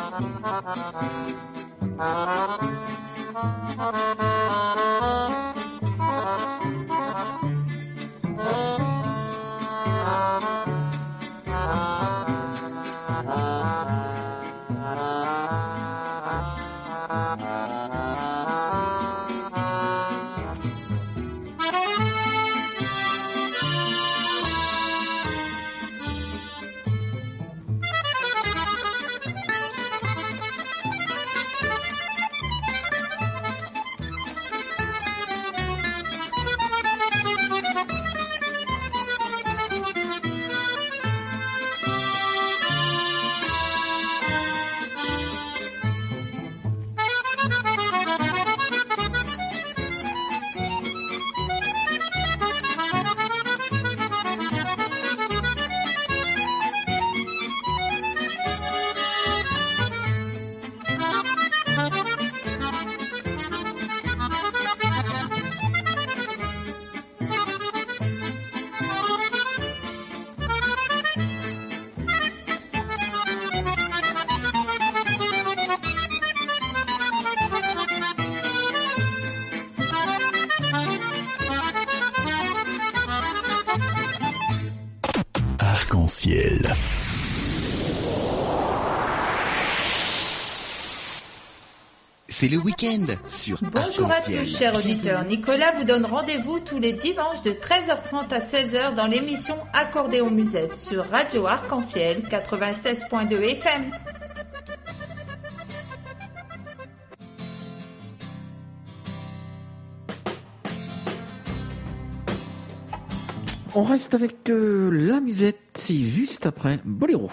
Arc-en-ciel. C'est le week-end sur Bonjour à Arc-en-ciel. tous, chers auditeurs. Nicolas vous donne rendez-vous tous les dimanches de treize heures trente à seize heures dans l'émission Accordéon Musette sur Radio Arc-en-ciel quatre-vingt-seize point deux F M. On reste avec euh, la musette, c'est juste après Boléro.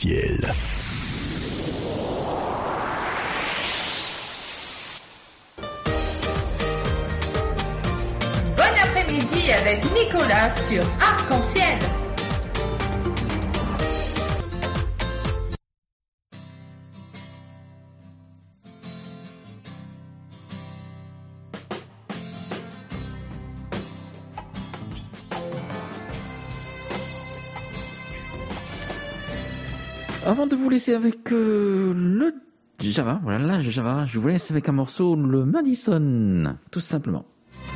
Arc-en-Ciel. Bon après-midi avec Nicolas sur Arc-en-Ciel. Avant de vous laisser avec euh, le Java, voilà, le Java, je vous laisse avec un morceau, le Madison, tout simplement.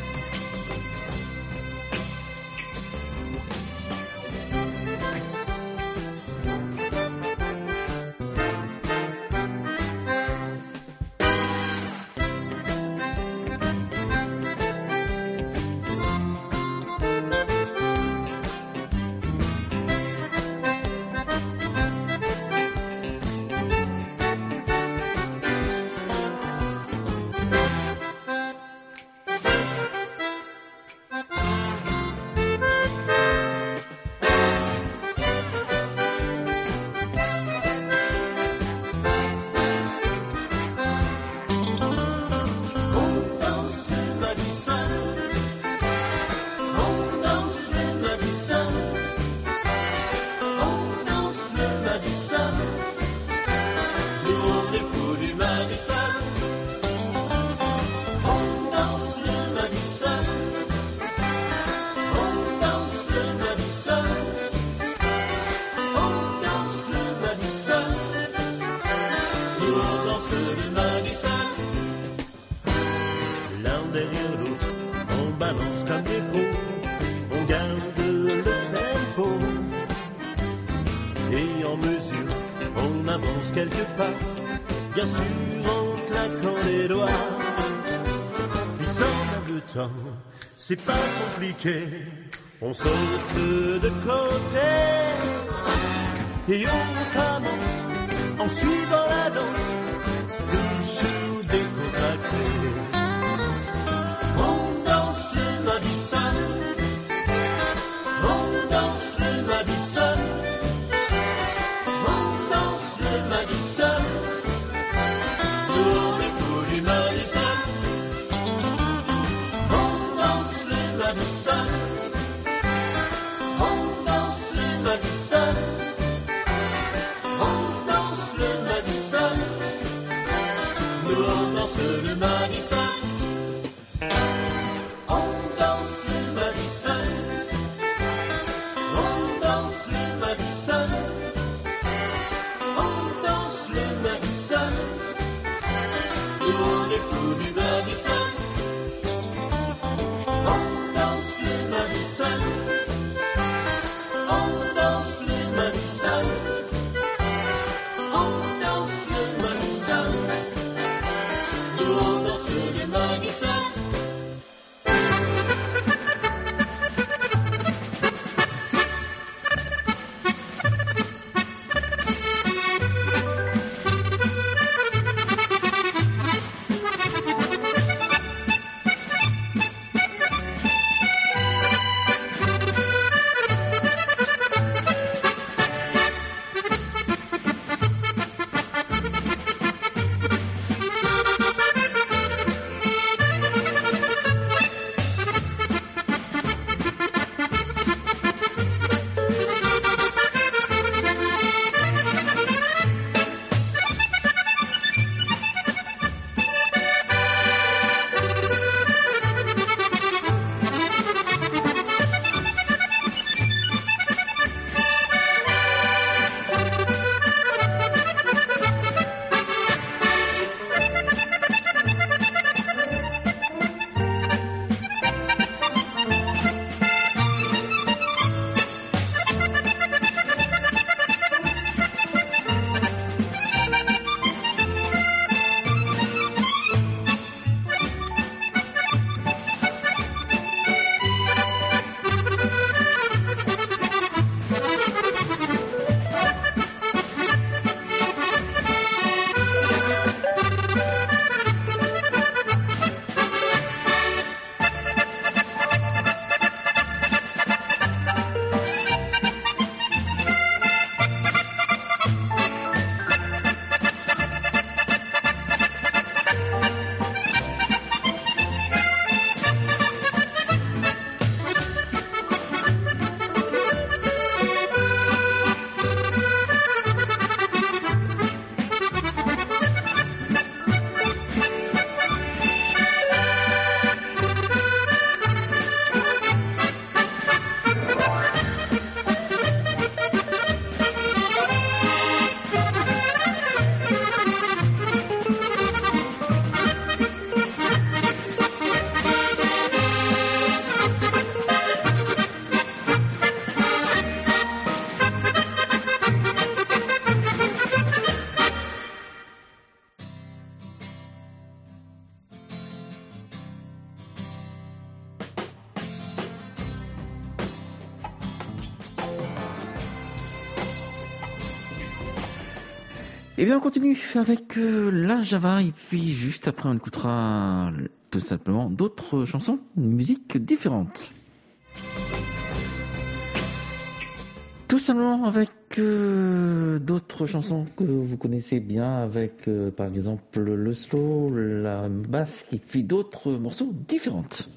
C'est pas compliqué, on saute de côté et on commence en suivant la danse, toujours décontracté. On danse le Madison, on danse le Madison, on danse le Madison, nous on est fous du Madison. Madison, on danse le Madison, on danse le Madison, nous on danse le Madison, on danse le Madison, on danse le Madison, on danse le Madison, nous on est fous du Madison. On danse le Madison, on danse le Madison, on danse le Madison, nous on danse le Madison. Et bien on continue avec euh, la Java et puis juste après on écoutera euh, tout simplement d'autres chansons, musiques différentes. Tout simplement avec euh, d'autres chansons que vous connaissez bien, avec euh, par exemple le slow, la basse et puis d'autres morceaux différentes.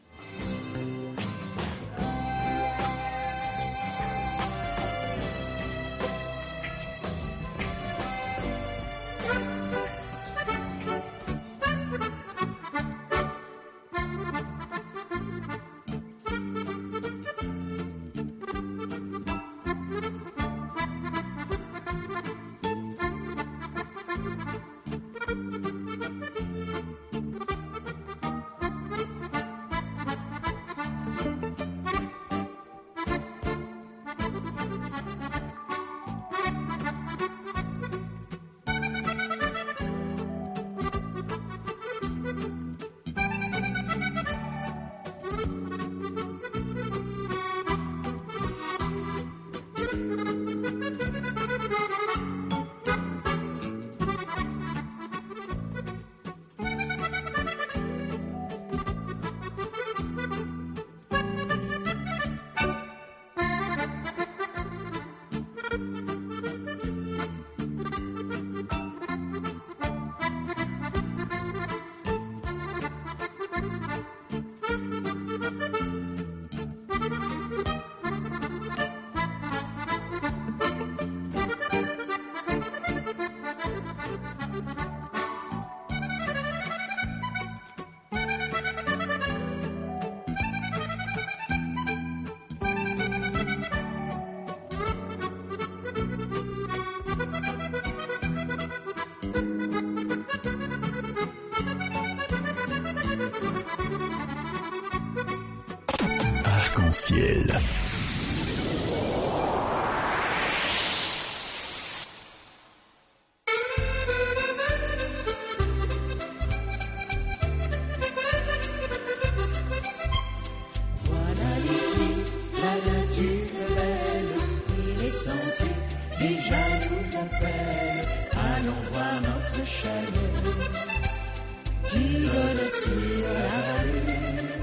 Arc-en-ciel. Voilà l'été, la nature est belle, et les sentiers déjà nous appellent. Allons voir notre chalet qui donne sur la vallée.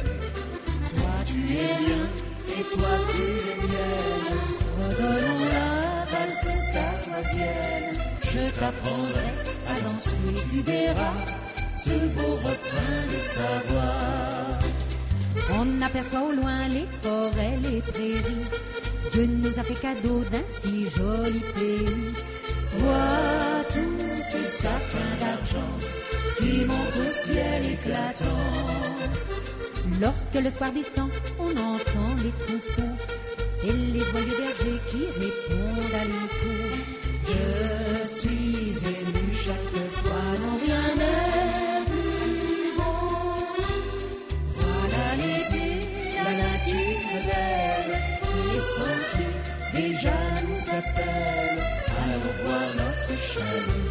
Toi tu es bien et toi tu es mienne. Redonnons la valse sarrasienne. Je t'apprendrai à danser, tu verras ce beau refrain de savoir. On aperçoit au loin les forêts, les prairies. Dieu nous a fait cadeau d'un si joli pays. Vois tous ces sapins d'argent qui montent au ciel éclatant. Lorsque le soir descend, on entend les troupeaux et les joyeux bergers qui répondent à l'écho. Je suis ému chaque fois, non rien n'est plus beau. Voilà l'été, la nature est belle, les sentiers déjà nous appellent. Allons voir notre chalet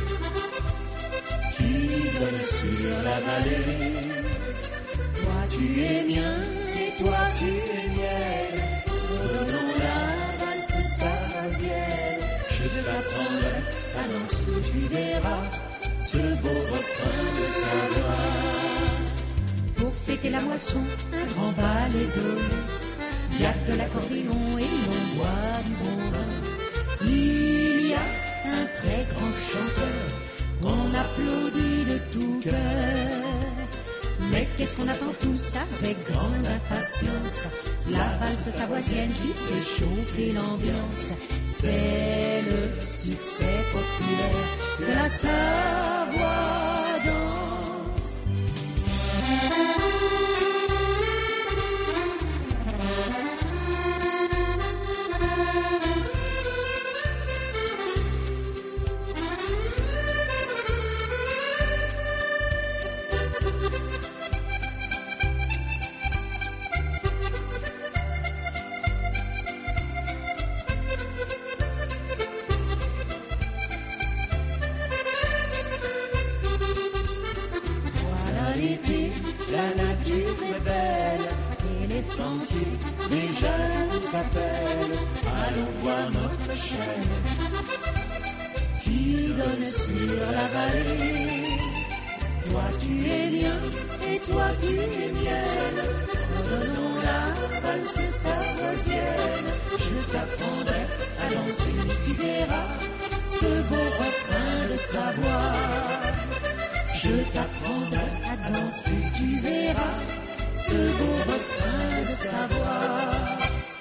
qui donne sur la vallée. Toi tu es mien et toi tu es mienne. Redonnons la valse sarrasienne. Je t'apprendrai à danser, tu verras ce beau refrain de savoir. Pour fêter la moisson, un grand bal est donné. Il y a de l'accordéon et l'on boit du bon vin. Il y a un très grand chanteur qu'on applaudit de tout cœur. Mais qu'est-ce qu'on attend tous avec grande impatience? La valse savoisienne qui fait chauffer l'ambiance. C'est le succès populaire que la Savoie danse. La nature est belle et les sentiers déjà nous appellent. Allons voir notre chalet qui qui donne sur la vallée. Toi tu es mien et toi tu es mienne. Redonnons la valse savoisienne. Je t'apprendrai à danser, tu verras ce beau refrain de Savoie. Je t'apprendrai à danser, tu verras ce beau refrain de Savoie.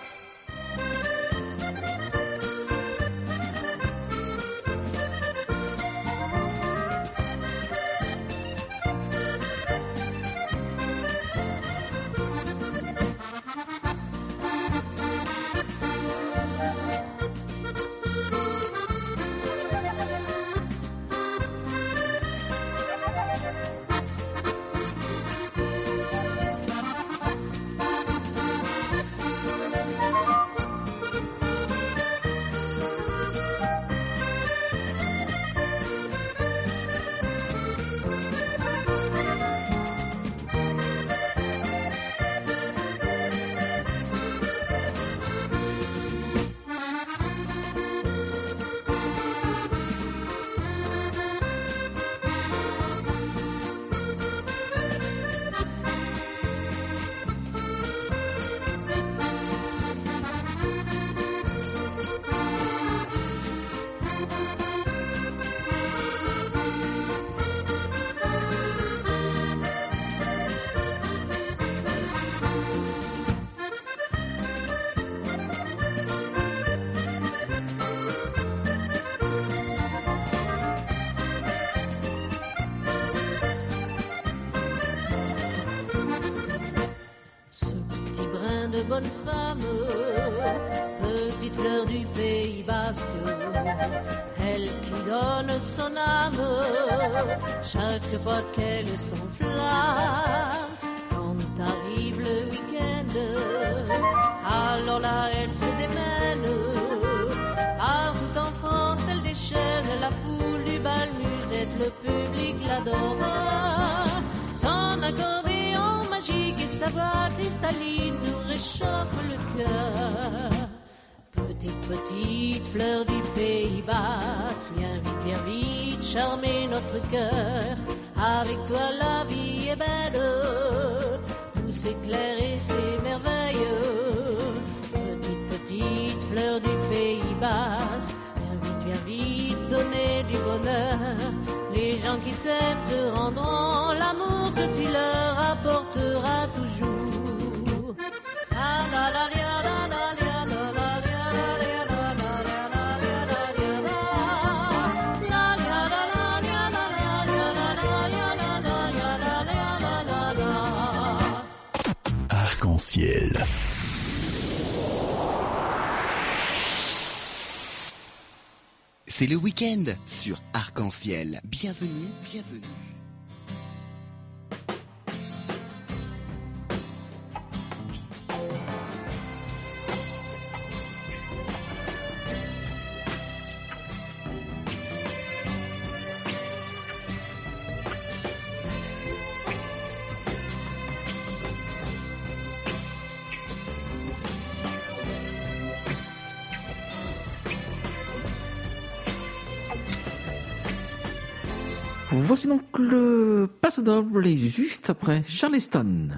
Bonne femme, petite fleur du Pays Basque, elle qui donne son âme chaque fois qu'elle s'enflamme. Quand arrive le week-end, alors là elle se démène. Partout en France elle déchaîne la foule du bal musette, le public l'adore. Son accordéon magique et sa voix cristalline nous réchauffe le cœur. Petite, petite fleur du Pays Basque, viens vite, viens vite charmer notre cœur. Avec toi la vie est belle, tout s'éclaire et s'émerveille. Petite, petite fleur du Pays Basque, viens vite, viens vite donner du bonheur. Les gens qui t'aiment te rendront l'amour que tu leur apporteras toujours. La la la la la la la la la. Arc-en-ciel. C'est le week-end sur Arc-en-ciel. Bienvenue, bienvenue. Voici donc le passe double et juste après Charleston.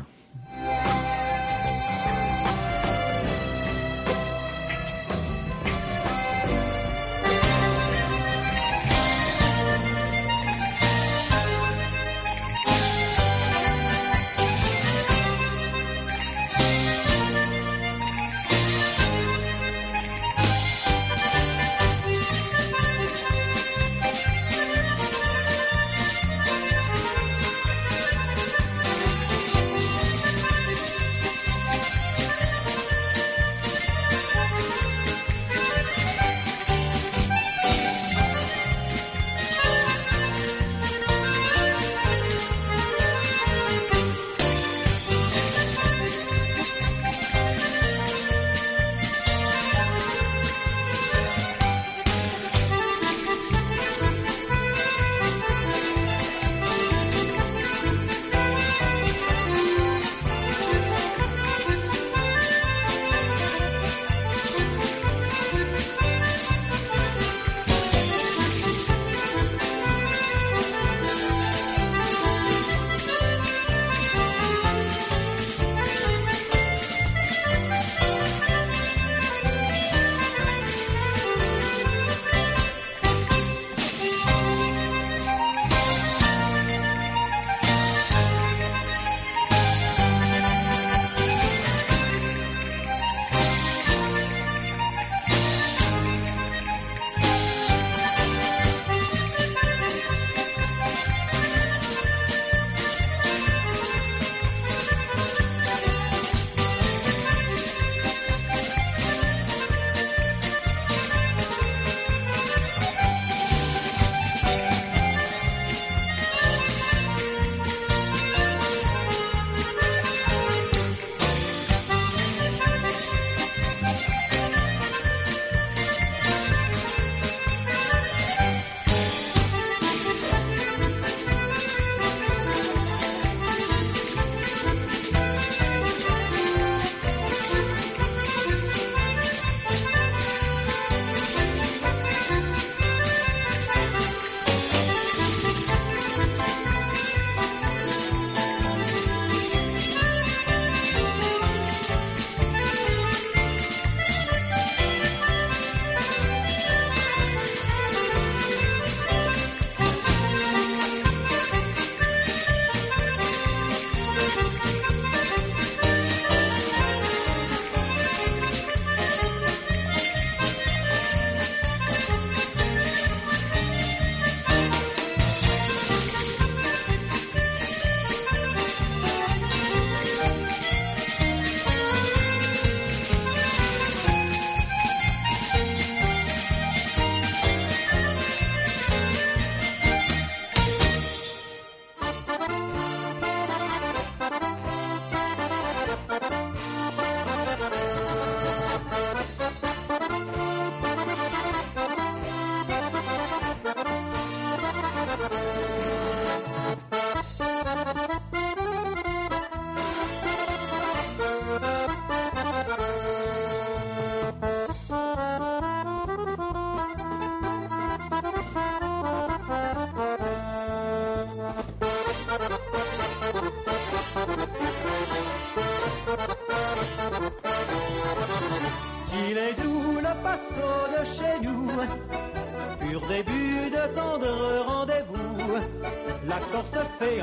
Thank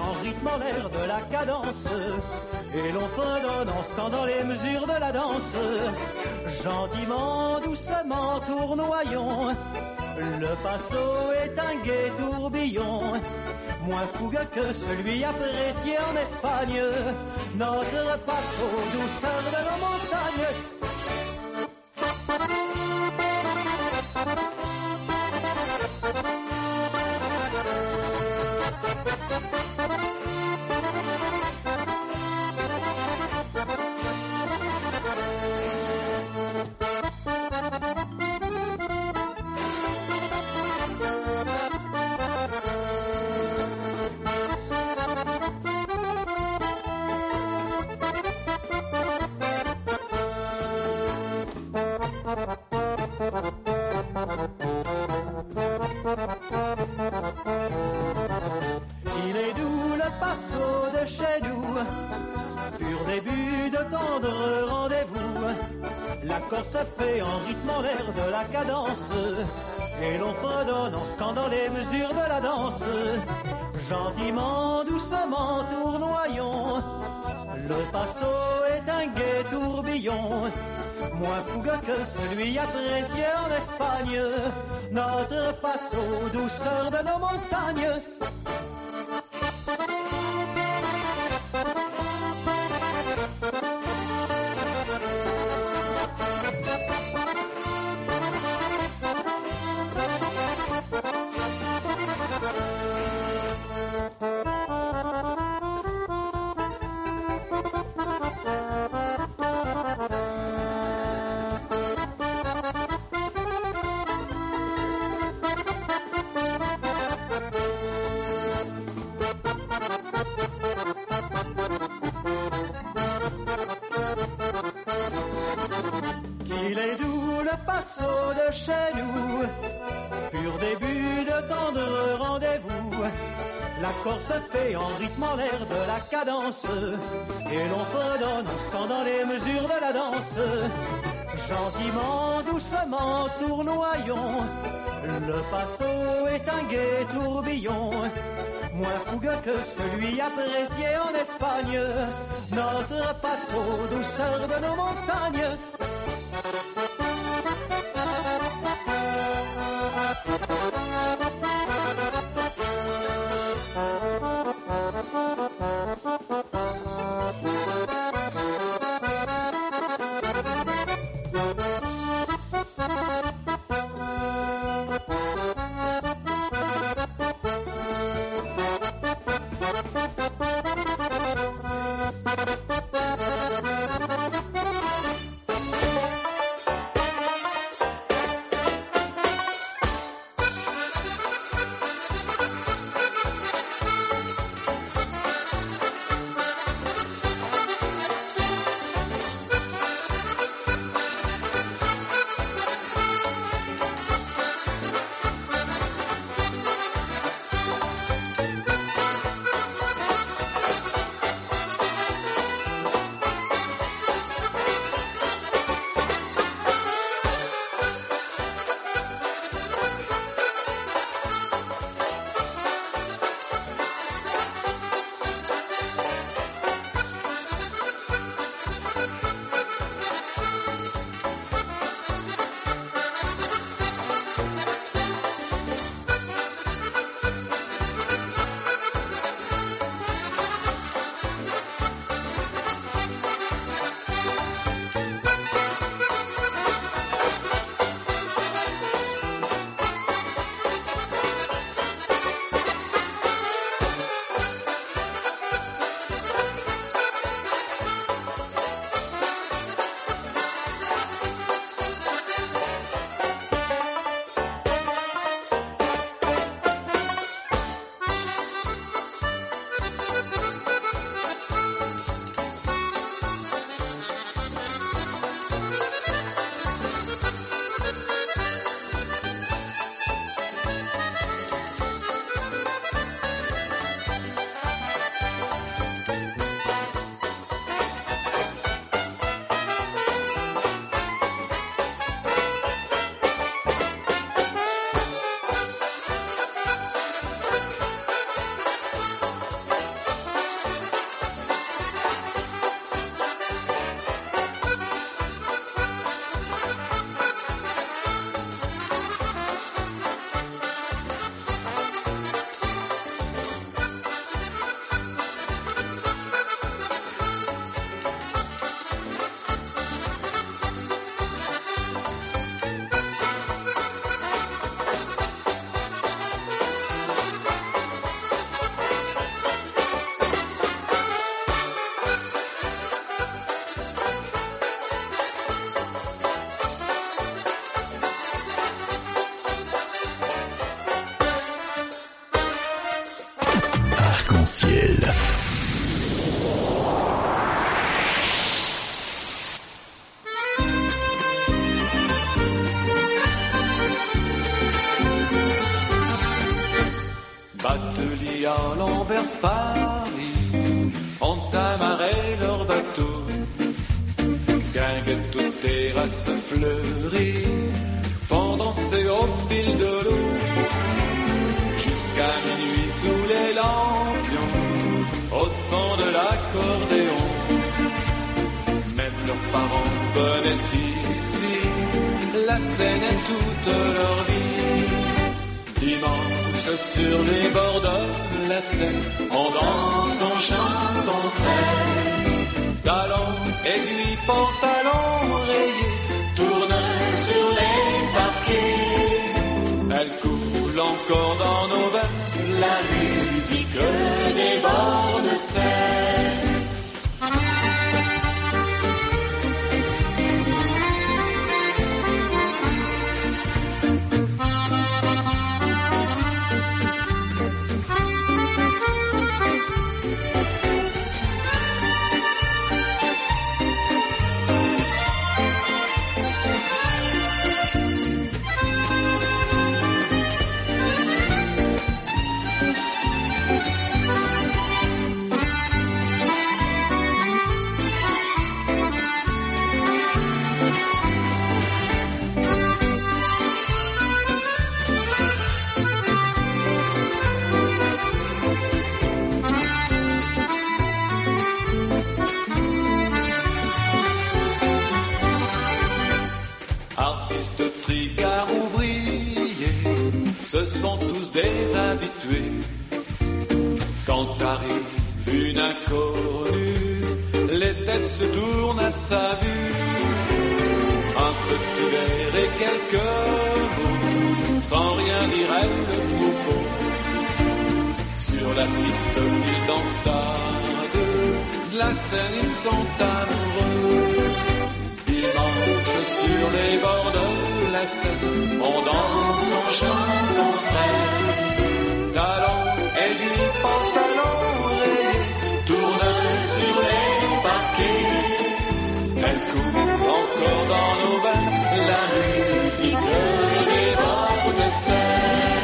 en rythme en l'air de la cadence. Et l'on fredonne en scandant les mesures de la danse. Gentiment, doucement, tournoyons. Le passo est un gai tourbillon, moins fougueux que celui apprécié en Espagne. Notre passo, douceur de nos montagnes. Il est doux le passo de chez nous, pur début de tendre rendez-vous. L'accord se fait en rythme en l'air de la cadence, et l'on fredonne en scandant les mesures de la danse. Gentiment, doucement, tournoyons. Le passo est un gai tourbillon, moins fougueux que celui apprécié en Espagne. Notre passo, douceur de nos montagnes. Qu'il est doux le passo de chez nous, pur début de tendre rendez-vous. L'accord se fait en rythme en l'air de la cadence, et l'on fredonne en scandant les mesures de la danse. Gentiment, doucement, tournoyons. Le passo est un gai tourbillon, moins fougueux que celui apprécié en Espagne. Notre passo, douceur de nos montagnes. vers Paris ont amarré leur bateau. Guinguette aux terrasses fleuries font danser au fil de l'eau. Jusqu'à minuit sous les lampions, au son de l'accordéon. Même leurs parents venaient ici, la Seine est toute leur vie. Dimanche sur les bords de la Seine, on danse, on chante, on traîne. Talons, aiguilles, pantalons rayés, tournent sur les parquets. Elle coule encore dans nos veines, la musique des bords de Seine. Ce sont tous des habitués. Quand arrive une inconnue, les têtes se tournent à sa vue. Un petit verre et quelques mots, sans rien dire elle le trouve beau. Sur la piste ils dansent à deux, de la scène ils sont amoureux. Dimanche sur les bords de la Seine, on danse, on chante, on traîne. Talons, aiguilles, pantalons rayés, tournent sur les parquets. Elle coule encore dans nos veines, la musique des bords de Seine.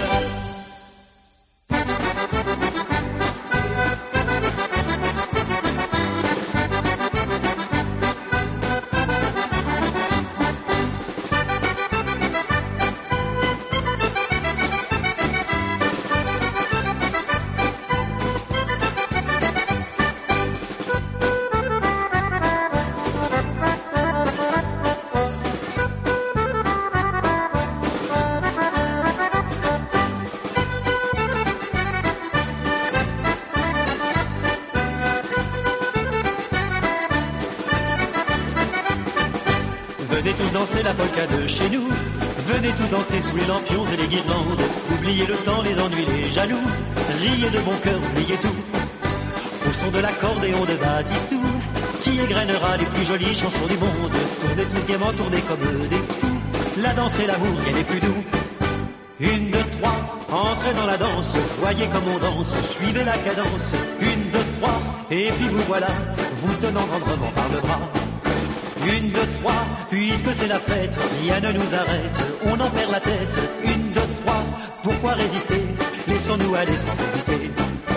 Danser la polka de chez nous. Venez tous danser sous les lampions et les guirlandes. Oubliez le temps, les ennuis, les jaloux. Riez de bon cœur, oubliez tout. Au son de l'accordéon de Baptistou, qui égrènera les plus jolies chansons du monde. Tournez tous gaiement, tournez comme des fous. La danse et l'amour, rien n'est plus doux. Une, deux, trois, entrez dans la danse. Voyez comme on danse, suivez la cadence. Une, deux, trois, et puis vous voilà, vous tenant tendrement par le bras. Une, deux, trois, puisque c'est la fête, rien ne nous arrête, on en perd la tête. Une, deux, trois, pourquoi résister? Laissons-nous aller sans hésiter.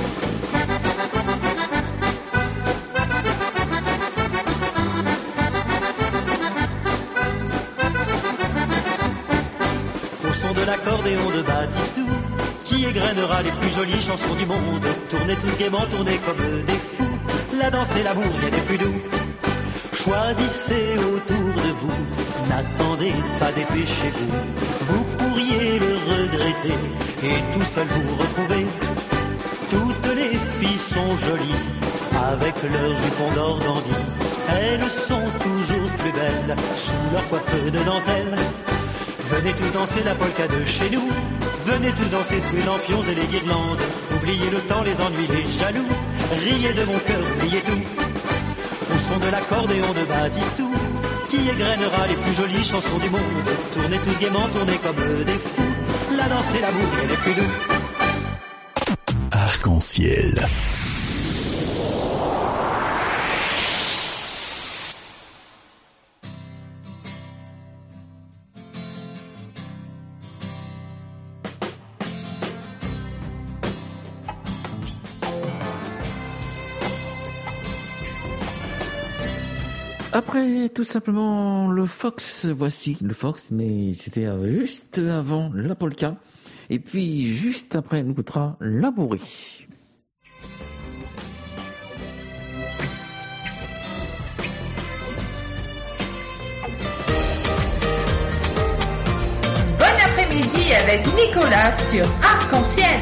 Au son de l'accordéon de Baptistou, qui égrènera les plus jolies chansons du monde. Tournez tous gaiement, tournez comme des fous. La danse et l'amour, rien n'est plus doux. Choisissez autour de vous, n'attendez pas, dépêchez-vous. Vous pourriez le regretter et tout seul vous retrouver. Toutes les filles sont jolies, avec leur jupon d'or dandy. Elles sont toujours plus belles, sous leur coiffe de dentelle. Venez tous danser la polka de chez nous. Venez tous danser sous les lampions et les guirlandes. Oubliez le temps, les ennuis, les jaloux. Riez de mon cœur, oubliez tout. Au son de l'accordéon de Baptistou, qui égrènera les plus jolies chansons du monde. Tournez tous gaiement, tournez comme des fous. La danse et l'amour, rien n'est plus doux. Arc-en-ciel. Après, tout simplement, le Fox, voici le Fox, mais c'était juste avant la polka. Et puis, juste après, on écoutera la bourrée. Bon après-midi avec Nicolas sur Arc-en-Ciel.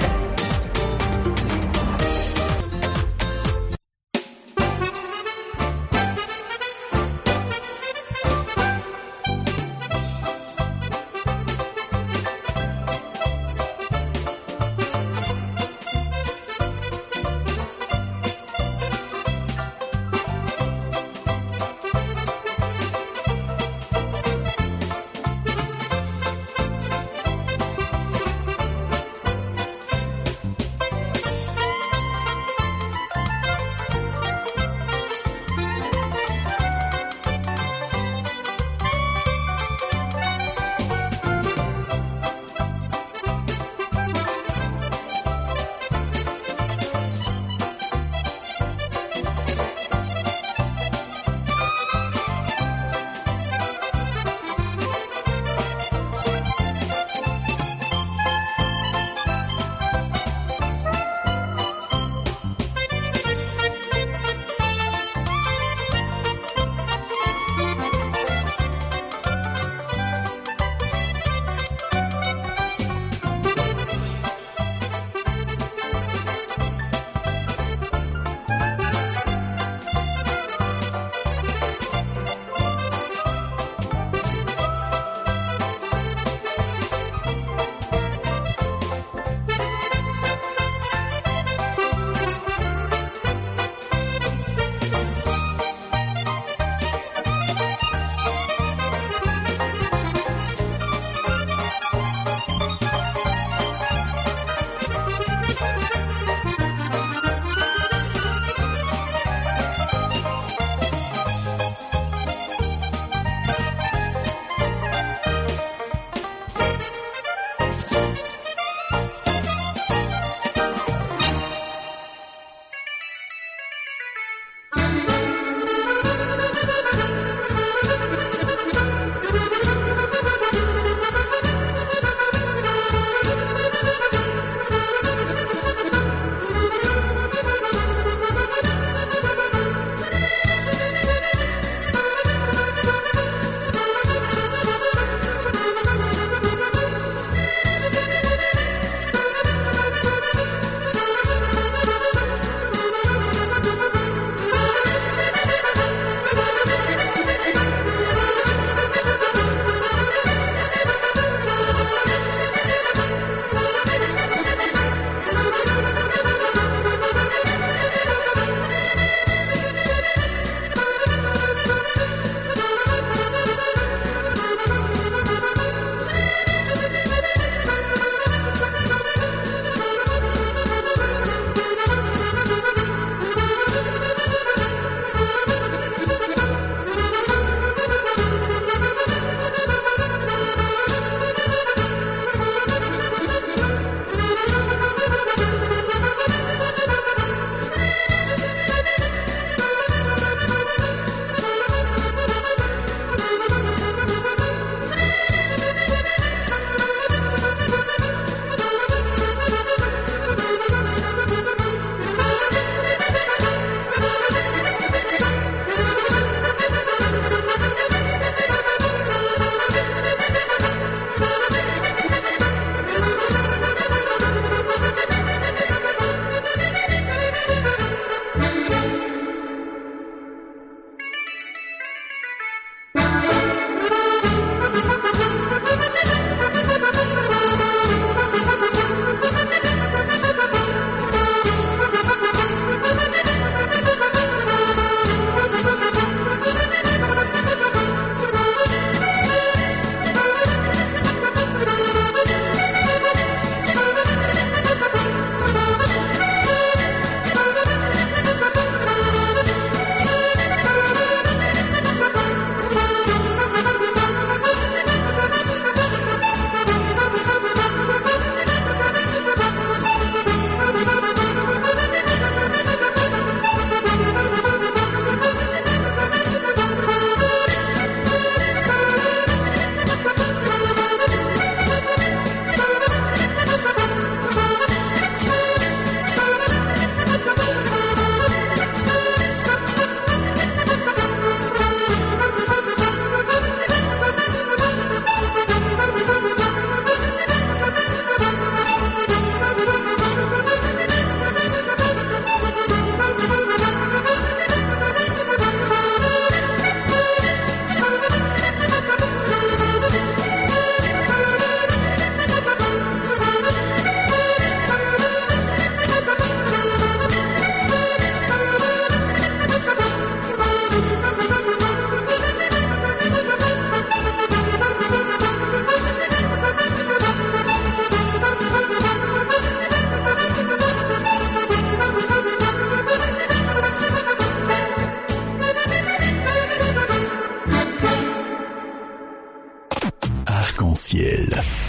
Arc-en-Ciel.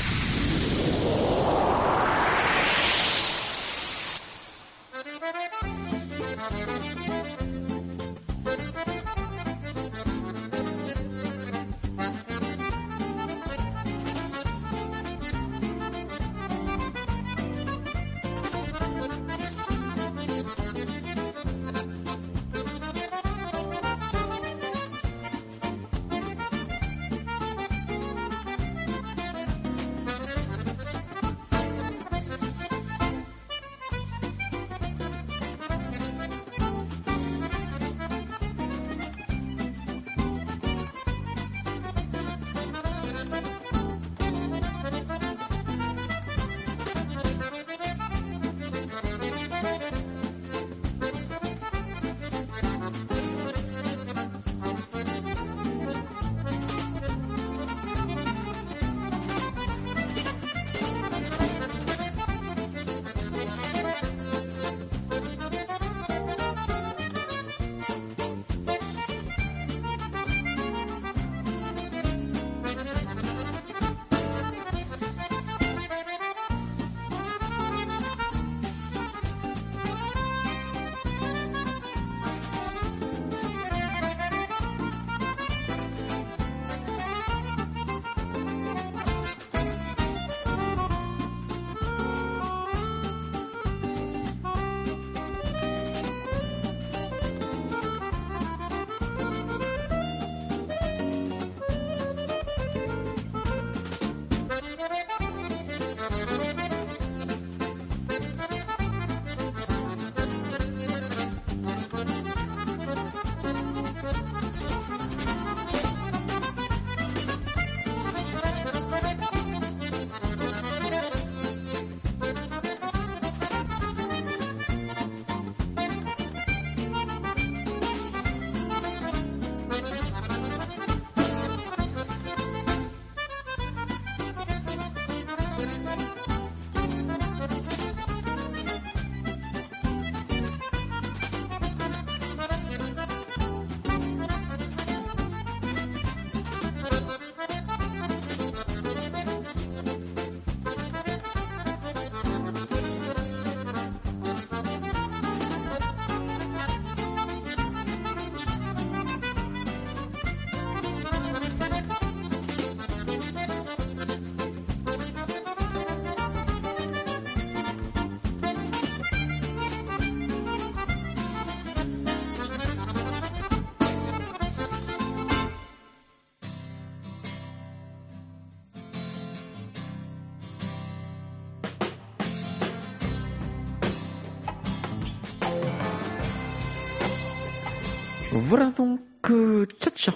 Voilà donc euh, Tcha-Tcha.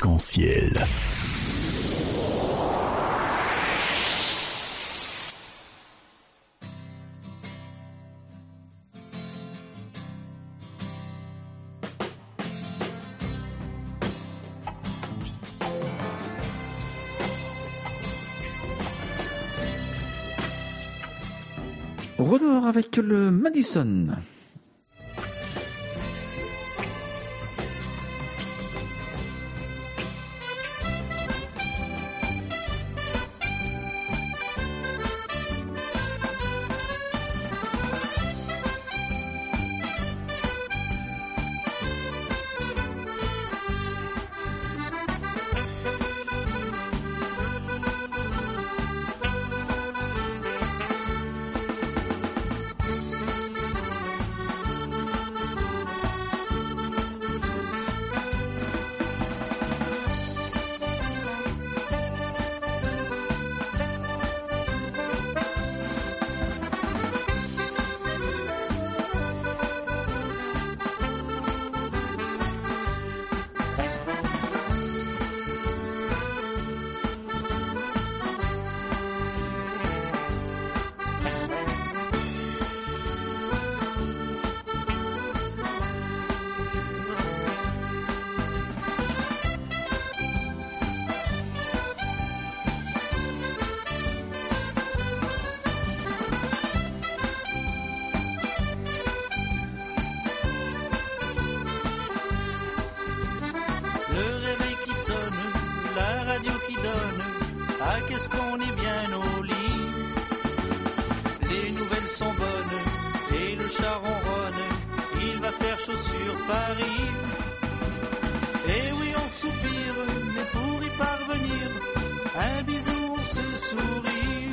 Arc-en-ciel. Retour avec le Madison. Qu'est-ce qu'on est bien au lit. Les nouvelles sont bonnes et le chat ronronne. Il va faire chaud sur Paris. Et oui, on soupire, mais pour y parvenir, un bisou, on se sourit.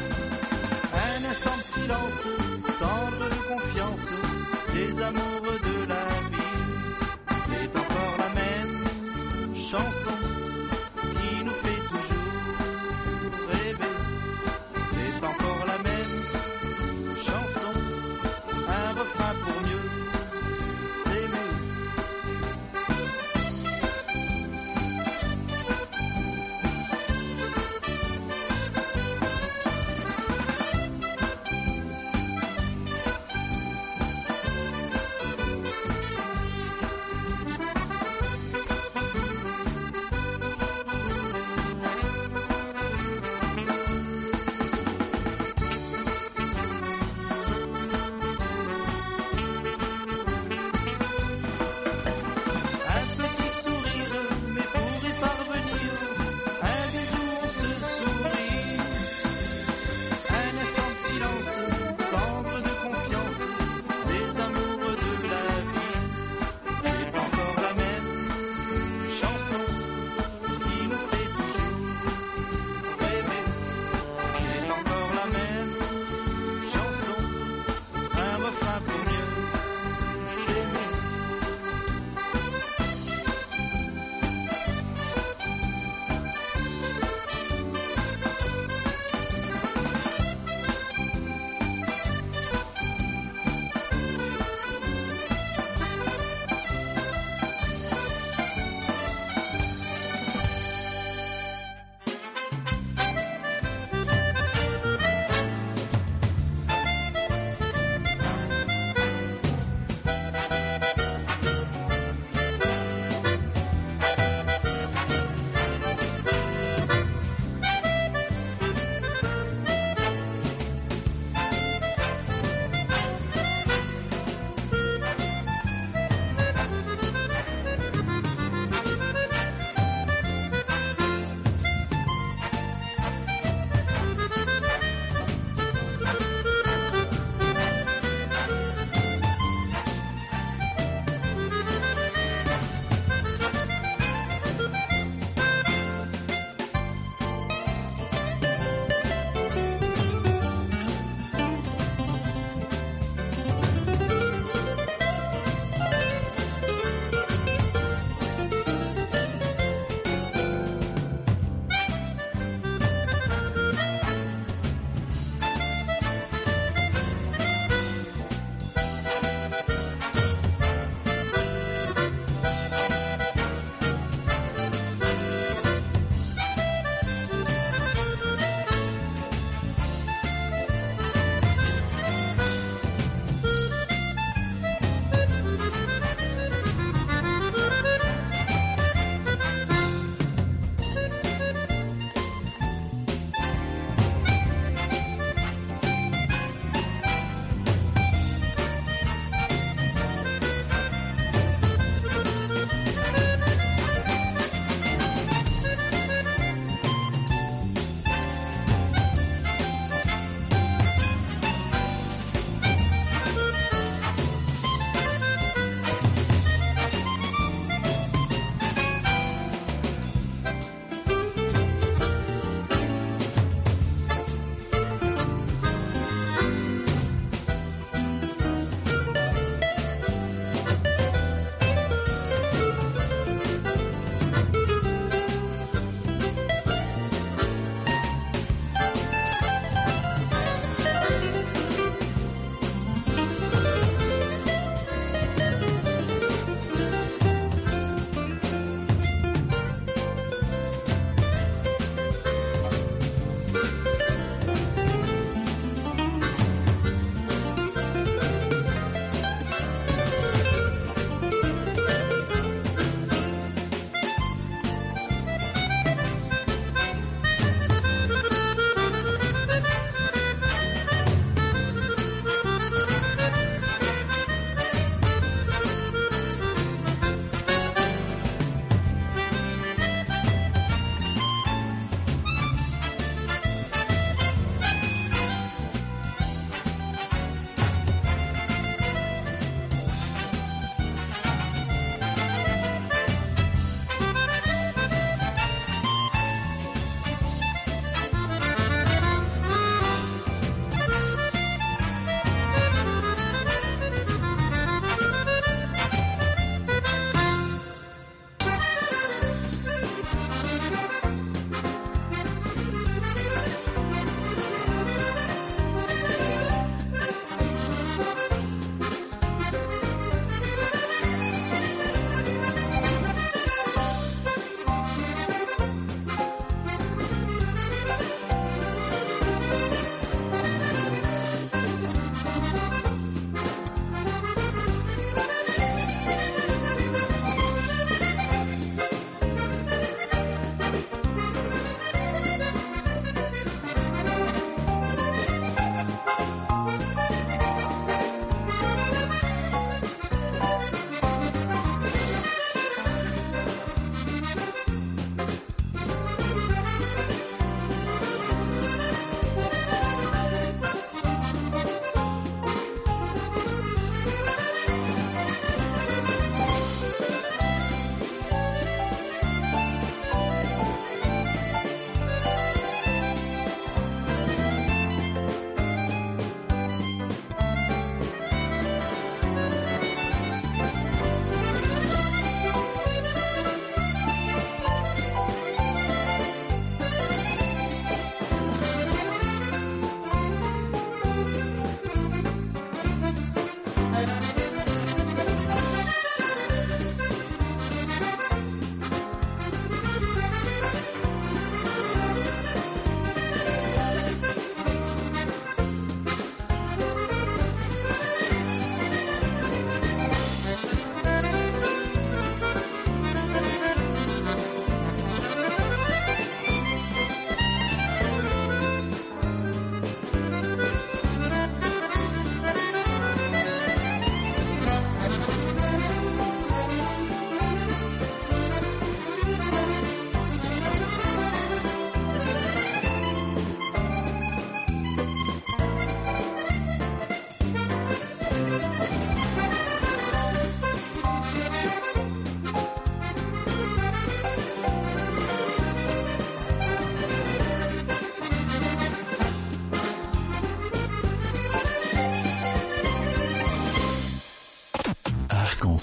Un instant de silence, tendre de confiance, des amoureux de la vie. C'est encore la même chanson qui nous fait toujours rêver. C'est encore la même chanson, un refrain pour mieux s'aimer.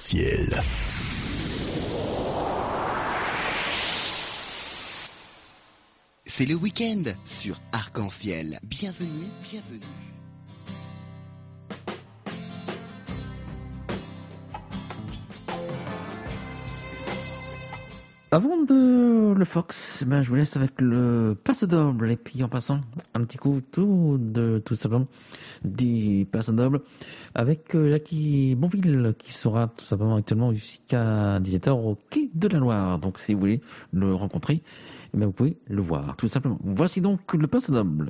Arc-en-ciel. C'est le week-end sur Arc-en-ciel. Bienvenue, bienvenue. Avant de le Fox, ben je vous laisse avec le passe double et puis en passant un petit coup tout de tout simplement du passe double avec Jackie Bonville qui sera tout simplement actuellement jusqu'à dix-sept heures au quai de la Loire. Donc si vous voulez le rencontrer, eh bien vous pouvez le voir tout simplement. Voici donc le passe double.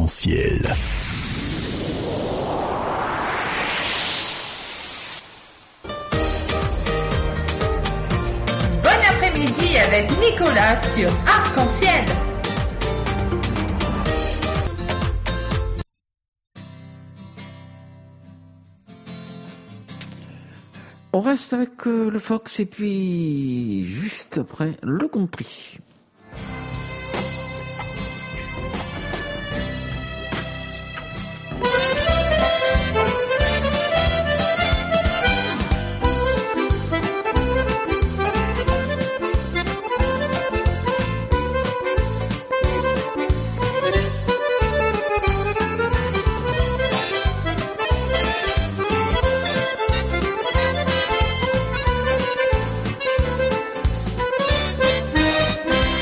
Arc-en-ciel. Bon après-midi avec Nicolas sur Arc-en-ciel. On reste avec euh, le Fox et puis juste après le country. Thank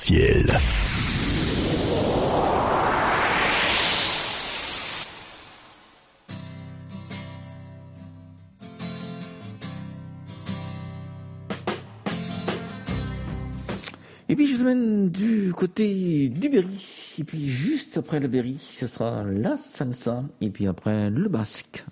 Arc-en-Ciel. Et puis je vous amène du côté du Berry. Et puis juste après le Berry, ce sera la salsa. Et puis après le basque.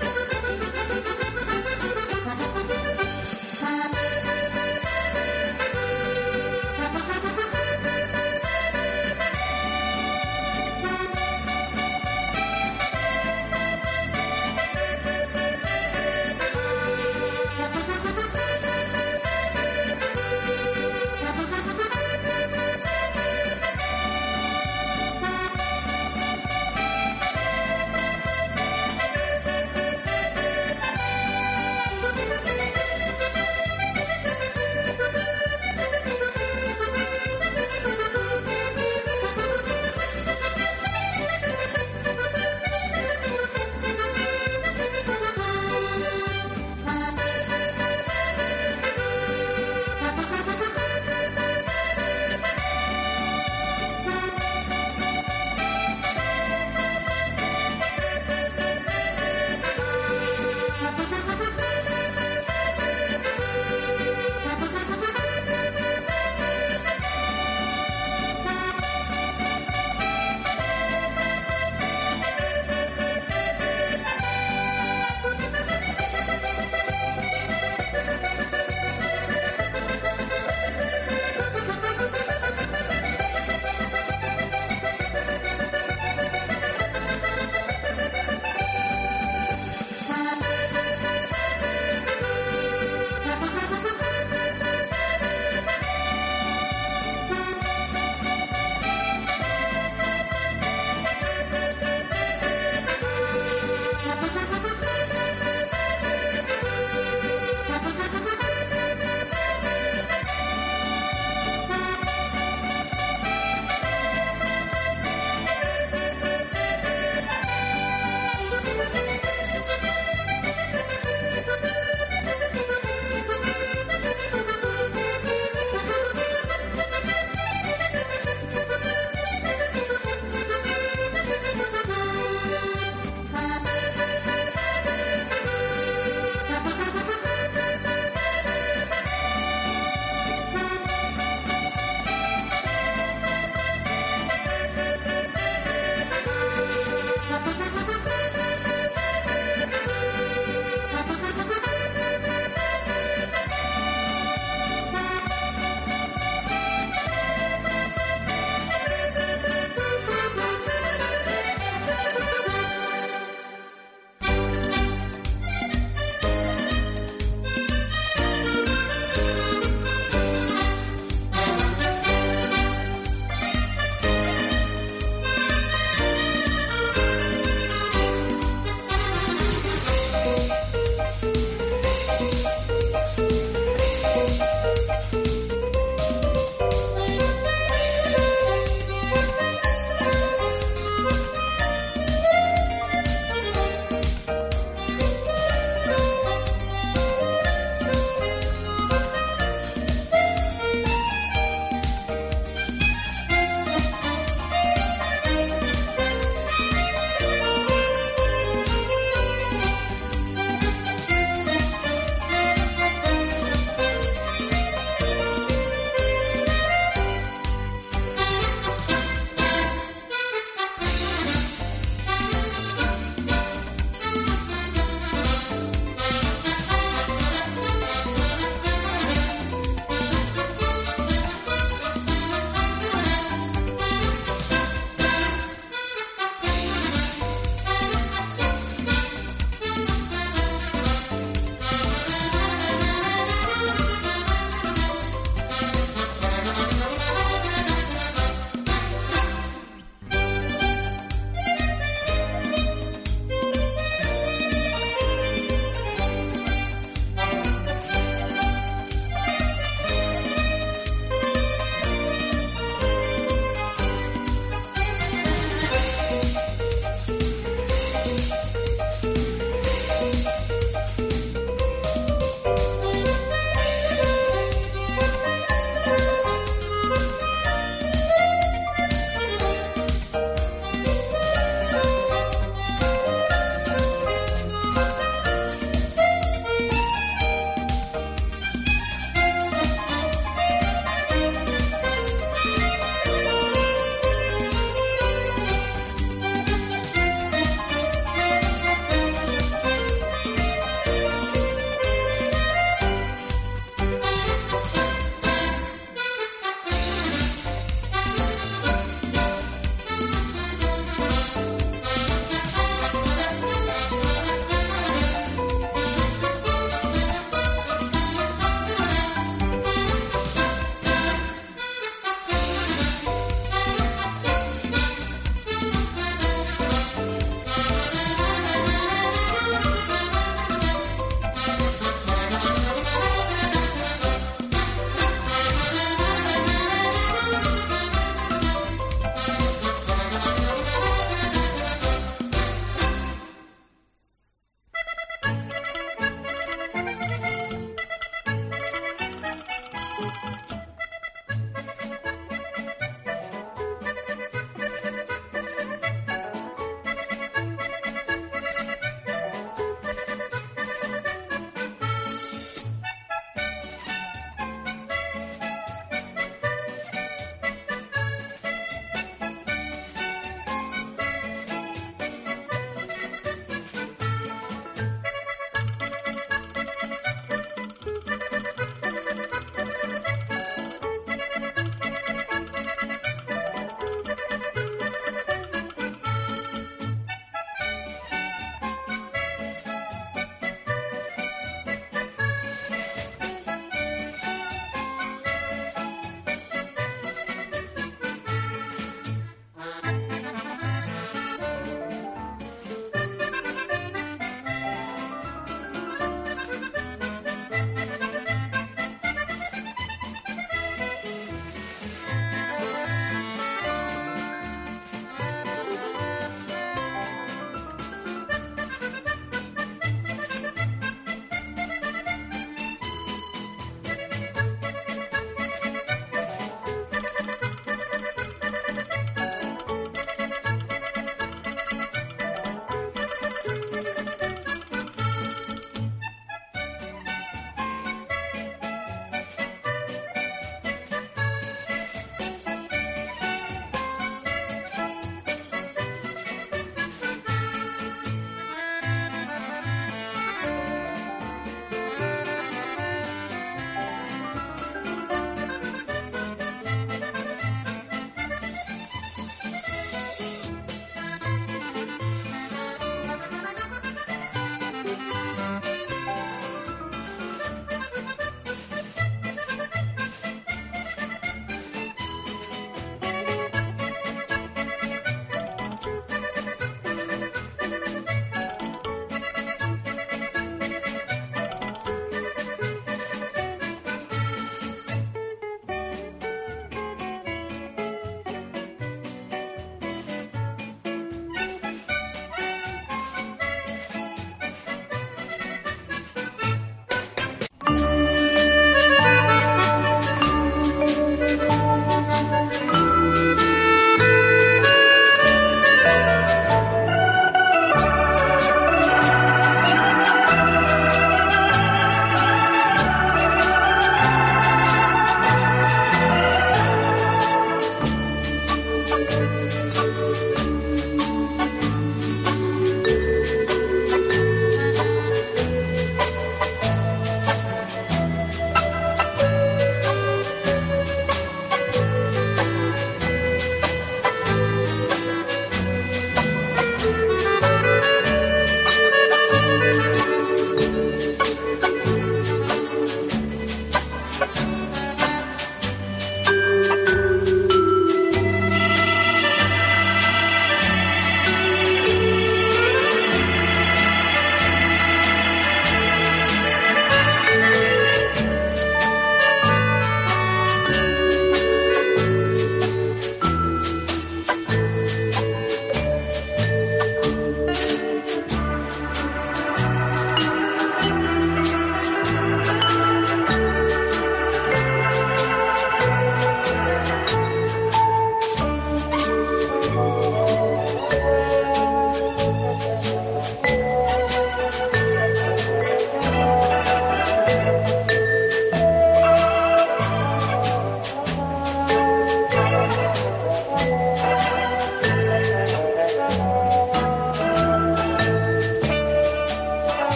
Thank you.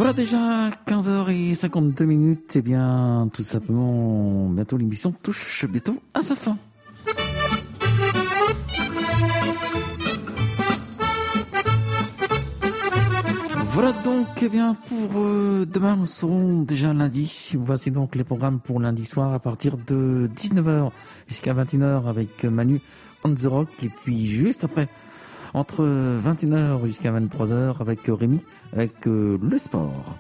Voilà déjà quinze heures cinquante-deux minutes. Eh bien, tout simplement, bientôt l'émission touche bientôt à sa fin. Voilà donc, eh bien, pour euh, demain, nous serons déjà lundi. Voici donc les programmes pour lundi soir à partir de dix-neuf heures jusqu'à vingt et une heures avec Manu on the Rock. Et puis juste après, entre vingt et une heures jusqu'à vingt-trois heures avec Rémi, avec euh, le sport.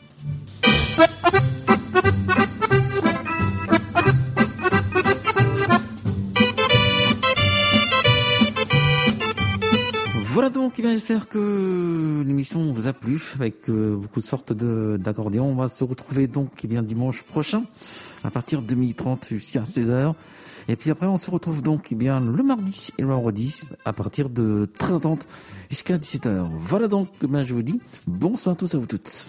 Voilà donc, eh bien, j'espère que l'émission vous a plu avec euh, beaucoup de sortes de, d'accordéons. On va se retrouver donc eh bien, dimanche prochain à partir de midi trente jusqu'à seize heures. Et puis après, on se retrouve donc eh bien, le mardi et le vendredi à partir de treize heures trente jusqu'à dix-sept heures. Voilà donc, eh bien, je vous dis bonsoir à tous et à vous toutes.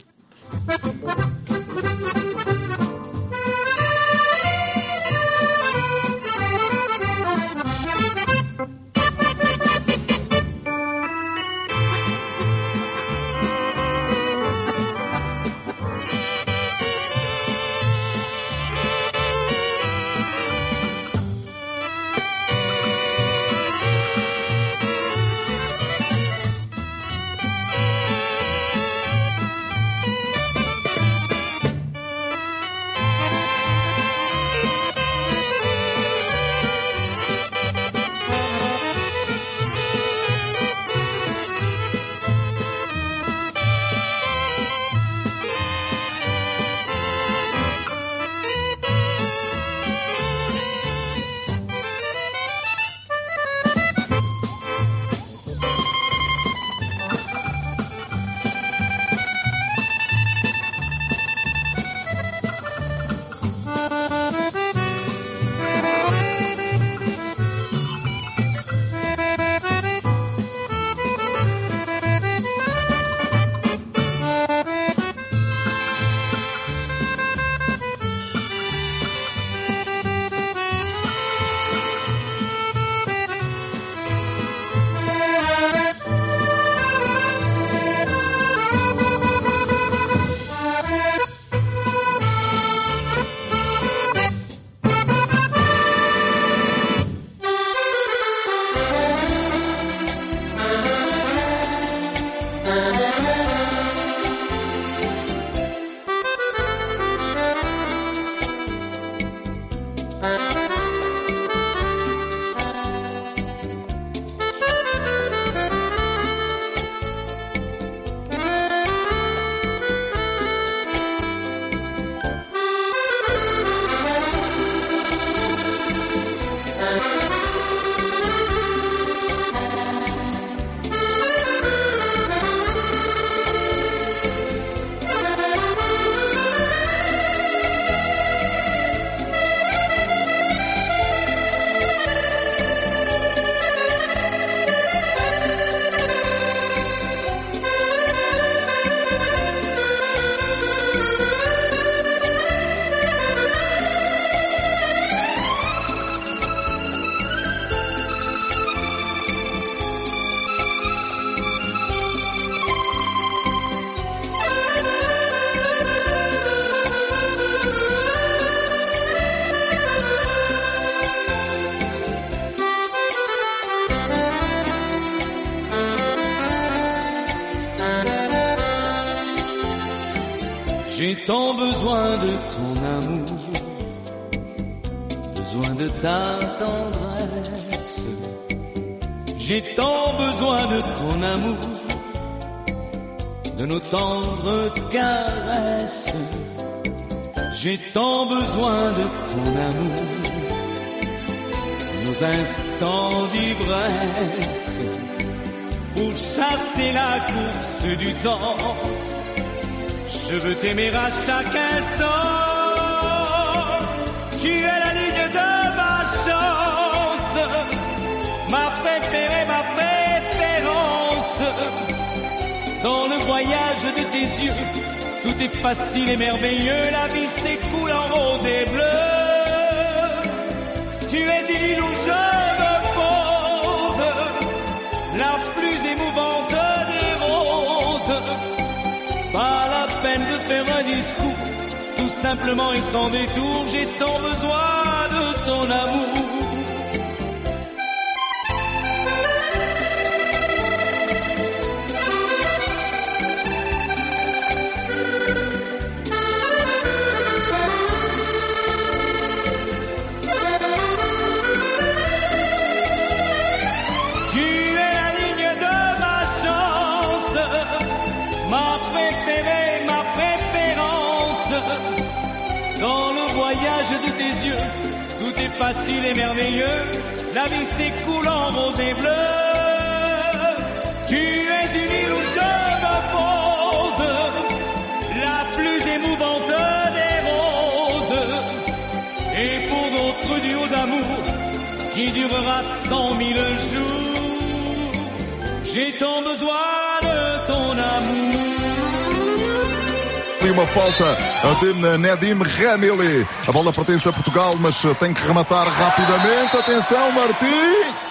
J'ai tant besoin de ton amour, besoin de ta tendresse. J'ai tant besoin de ton amour, de nos tendres caresses. J'ai tant besoin de ton amour, nos instants d'ivresse, pour chasser la course du temps. Je veux t'aimer à chaque instant. Tu es la ligne de ma chance, ma préférée, ma préférence. Dans le voyage de tes yeux, tout est facile et merveilleux. La vie s'écoule en rose et bleu. Tu es une île où je me pose, la plus émouvante des roses. Pas la peine simplement et sans détour, j'ai tant besoin de ton amour. Dans le voyage de tes yeux, tout est facile et merveilleux. La vie s'écoule en rose et bleu. Tu es une île où je me pose, la plus émouvante des roses. Et pour d'autres duos d'amour qui durera cent mille jours, j'ai tant besoin de ton amour. Uma falta de Nedim Remili. A bola pertence a Portugal, mas tem que rematar rapidamente. Atenção, Martim.